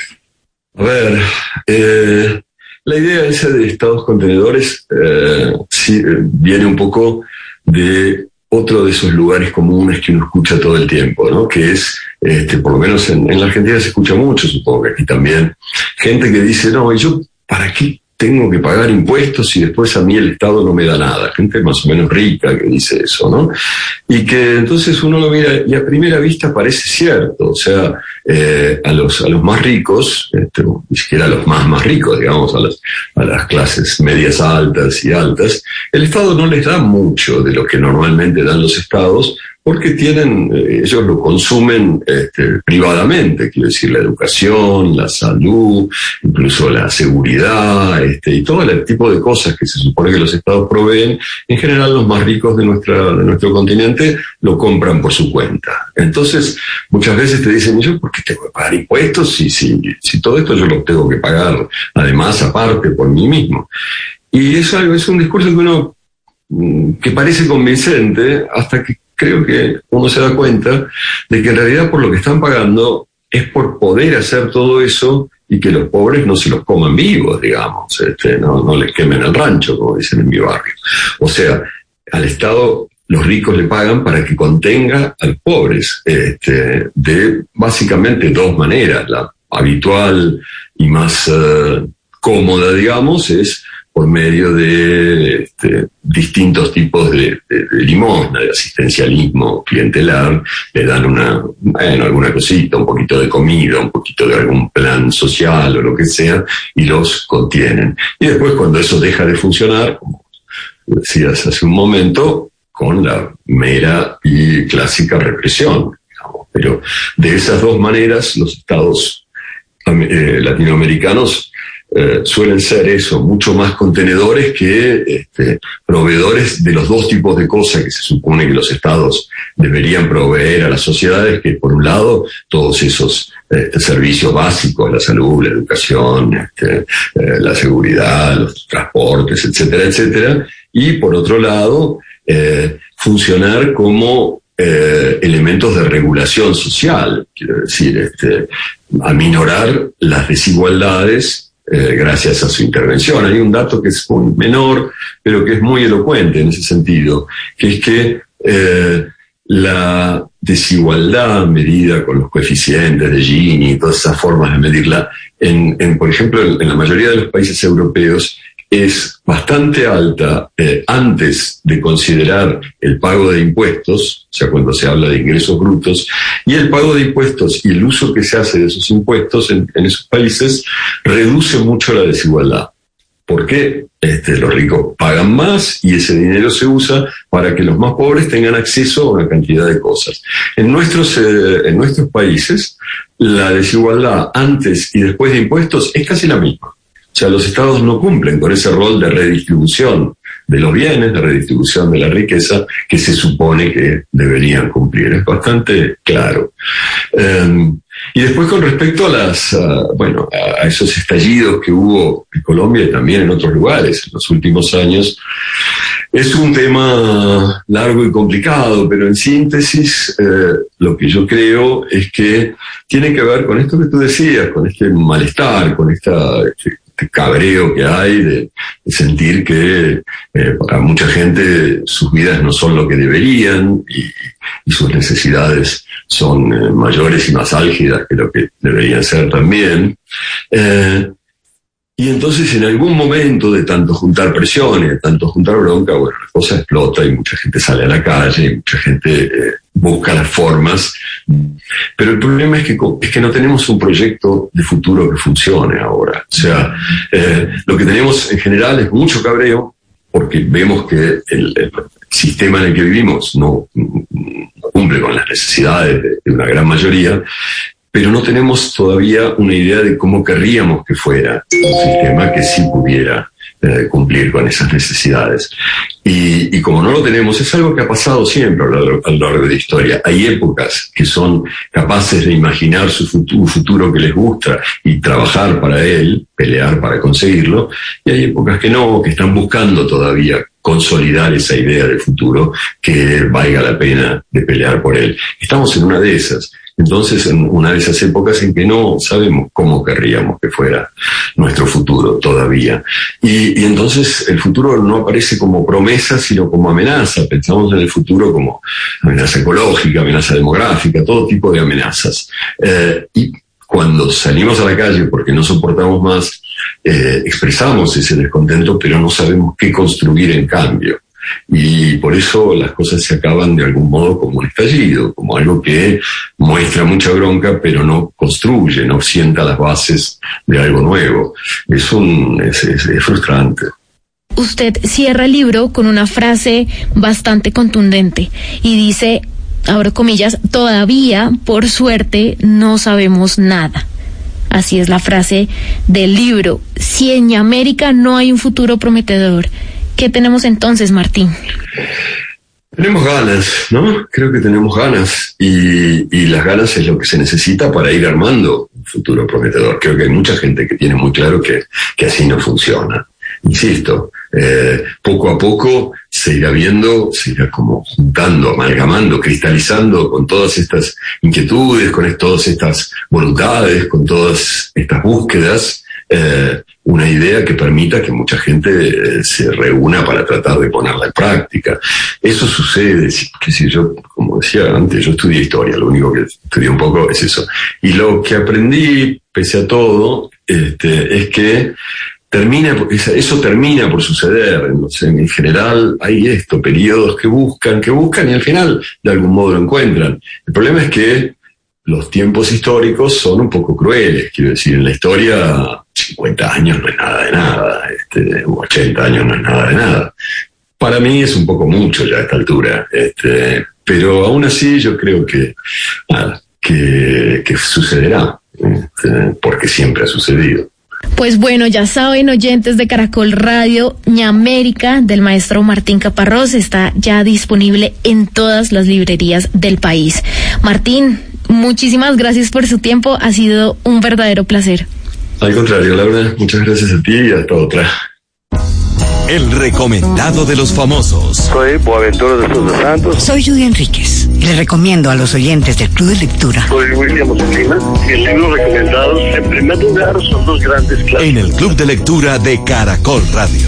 A ver, eh, la idea esa de estados contenedores eh, sí, eh, viene un poco de otro de esos lugares comunes que uno escucha todo el tiempo, ¿no? Que es, este, por lo menos en, en la Argentina se escucha mucho, supongo que aquí también, gente que dice, no, ¿y yo para qué tengo que pagar impuestos y después a mí el Estado no me da nada? Gente más o menos rica que dice eso, ¿no? Y que entonces uno lo mira y a primera vista parece cierto. O sea, eh, a los a los más ricos, este, ni siquiera a los más más ricos, digamos, a las, a las clases medias altas y altas, el Estado no les da mucho de lo que normalmente dan los Estados, porque tienen, eh, ellos lo consumen este, privadamente, quiero decir, la educación, la salud, incluso la seguridad, este, y todo el tipo de cosas que se supone que los estados proveen. En general, los más ricos de nuestra de nuestro continente lo compran por su cuenta. Entonces, muchas veces te dicen, yo, ¿por qué tengo que pagar impuestos si, si, si todo esto yo lo tengo que pagar, además, aparte, por mí mismo? Y eso es un discurso que uno, que parece convincente, hasta que creo que uno se da cuenta de que en realidad por lo que están pagando es por poder hacer todo eso y que los pobres no se los coman vivos, digamos, este, no, no les quemen el rancho, como dicen en mi barrio. O sea, al Estado los ricos le pagan para que contenga a los pobres, este, de básicamente dos maneras. La habitual y más uh, cómoda, digamos, es por medio de este, distintos tipos de, de, de limosna, de asistencialismo clientelar, le dan una, bueno, alguna cosita, un poquito de comida, un poquito de algún plan social o lo que sea, y los contienen. Y después, cuando eso deja de funcionar, como decías hace un momento, con la mera y clásica represión, digamos. Pero de esas dos maneras, los estados eh, latinoamericanos Eh, suelen ser eso, mucho más contenedores que este, proveedores de los dos tipos de cosas que se supone que los estados deberían proveer a las sociedades, que por un lado todos esos este, servicios básicos, la salud, la educación, este, eh, la seguridad, los transportes, etcétera, etcétera, y por otro lado eh, funcionar como eh, elementos de regulación social, quiero decir, este, aminorar las desigualdades Eh, gracias a su intervención. Hay un dato que es muy menor, pero que es muy elocuente en ese sentido, que es que eh, la desigualdad medida con los coeficientes de Gini y todas esas formas de medirla, en, en por ejemplo, en, en la mayoría de los países europeos, es bastante alta eh, antes de considerar el pago de impuestos, o sea, cuando se habla de ingresos brutos, y el pago de impuestos y el uso que se hace de esos impuestos en, en esos países reduce mucho la desigualdad. Porque este, los ricos pagan más y ese dinero se usa para que los más pobres tengan acceso a una cantidad de cosas. En nuestros, eh, en nuestros países, la desigualdad antes y después de impuestos es casi la misma. O sea, los estados no cumplen con ese rol de redistribución de los bienes, de redistribución de la riqueza que se supone que deberían cumplir. Es bastante claro. Um, y después con respecto a las, uh, bueno, a esos estallidos que hubo en Colombia y también en otros lugares en los últimos años, es un tema largo y complicado, pero en síntesis, eh, lo que yo creo es que tiene que ver con esto que tú decías, con este malestar, con esta, este, este cabreo que hay de, de sentir que eh, para mucha gente sus vidas no son lo que deberían y, y sus necesidades son eh, mayores y más álgidas que lo que deberían ser también. Eh, Y entonces en algún momento de tanto juntar presiones, de tanto juntar bronca, bueno, la cosa explota y mucha gente sale a la calle, y mucha gente eh, busca las formas. Pero el problema es que, es que no tenemos un proyecto de futuro que funcione ahora. O sea, eh, lo que tenemos en general es mucho cabreo, porque vemos que el, el sistema en el que vivimos no, no cumple con las necesidades de, de una gran mayoría, pero no tenemos todavía una idea de cómo querríamos que fuera un sistema que sí pudiera eh, cumplir con esas necesidades. Y, y como no lo tenemos, es algo que ha pasado siempre a lo, largo, a lo largo de la historia. Hay épocas que son capaces de imaginar su futuro, un futuro que les gusta y trabajar para él, pelear para conseguirlo, y hay épocas que no, que están buscando todavía consolidar esa idea de futuro que valga la pena de pelear por él. Estamos en una de esas. Entonces, en una de esas épocas en que no sabemos cómo querríamos que fuera nuestro futuro todavía. Y, y entonces el futuro no aparece como promesa, sino como amenaza. Pensamos en el futuro como amenaza ecológica, amenaza demográfica, todo tipo de amenazas. Eh, y cuando salimos a la calle porque no soportamos más, eh, expresamos ese descontento, pero no sabemos qué construir en cambio. Y por eso las cosas se acaban de algún modo como un estallido, como algo que muestra mucha bronca, pero no construye, no sienta las bases de algo nuevo. Es, un, es, es, es frustrante. Usted cierra el libro con una frase bastante contundente y dice, abro comillas, todavía, por suerte, no sabemos nada. Así es la frase del libro. Si en América no hay un futuro prometedor, ¿qué tenemos entonces, Martín? Tenemos ganas, ¿no? Creo que tenemos ganas y, y las ganas es lo que se necesita para ir armando un futuro prometedor. Creo que hay mucha gente que tiene muy claro que, que así no funciona. Insisto, eh, poco a poco se irá viendo, se irá como juntando, amalgamando, cristalizando con todas estas inquietudes, con est- todas estas voluntades, con todas estas búsquedas, eh, una idea que permita que mucha gente eh, se reúna para tratar de ponerla en práctica. Eso sucede, que si yo, como decía antes, yo estudié historia, lo único que estudié un poco es eso. Y lo que aprendí, pese a todo, este, es que termina, eso termina por suceder. Entonces, en general hay esto, periodos que buscan, que buscan y al final de algún modo lo encuentran. El problema es que los tiempos históricos son un poco crueles, quiero decir, en la historia cincuenta años no es nada de nada, este, ochenta años no es nada de nada. Para mí es un poco mucho ya a esta altura, este, pero aún así yo creo que, nada, que, que sucederá, este, porque siempre ha sucedido. Pues bueno, ya saben, oyentes de Caracol Radio, Ñamérica del maestro Martín Caparrós está ya disponible en todas las librerías del país. Martín, muchísimas gracias por su tiempo, ha sido un verdadero placer. Al contrario, Laura, muchas gracias a ti y hasta otra. El recomendado de los famosos. Soy Boaventura de Sousa Santos. Soy Judy Enríquez. Les recomiendo a los oyentes del Club de Lectura. Soy William Ospina. Mis libros recomendados, en primer lugar, son dos grandes clásicos. En el Club de Lectura de Caracol Radio.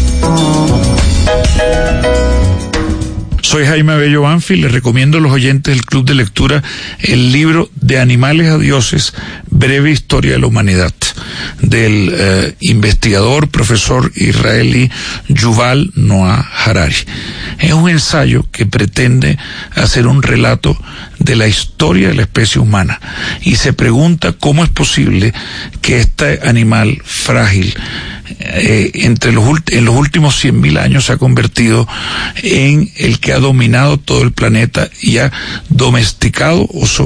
Soy Jaime Abello Banfield, les recomiendo a los oyentes del Club de Lectura el libro De animales a dioses, breve historia de la humanidad, del eh, investigador, profesor israelí Yuval Noah Harari. Es un ensayo que pretende hacer un relato de la historia de la especie humana y se pregunta cómo es posible que este animal frágil Eh, entre los en los últimos cien mil años se ha convertido en el que ha dominado todo el planeta y ha domesticado o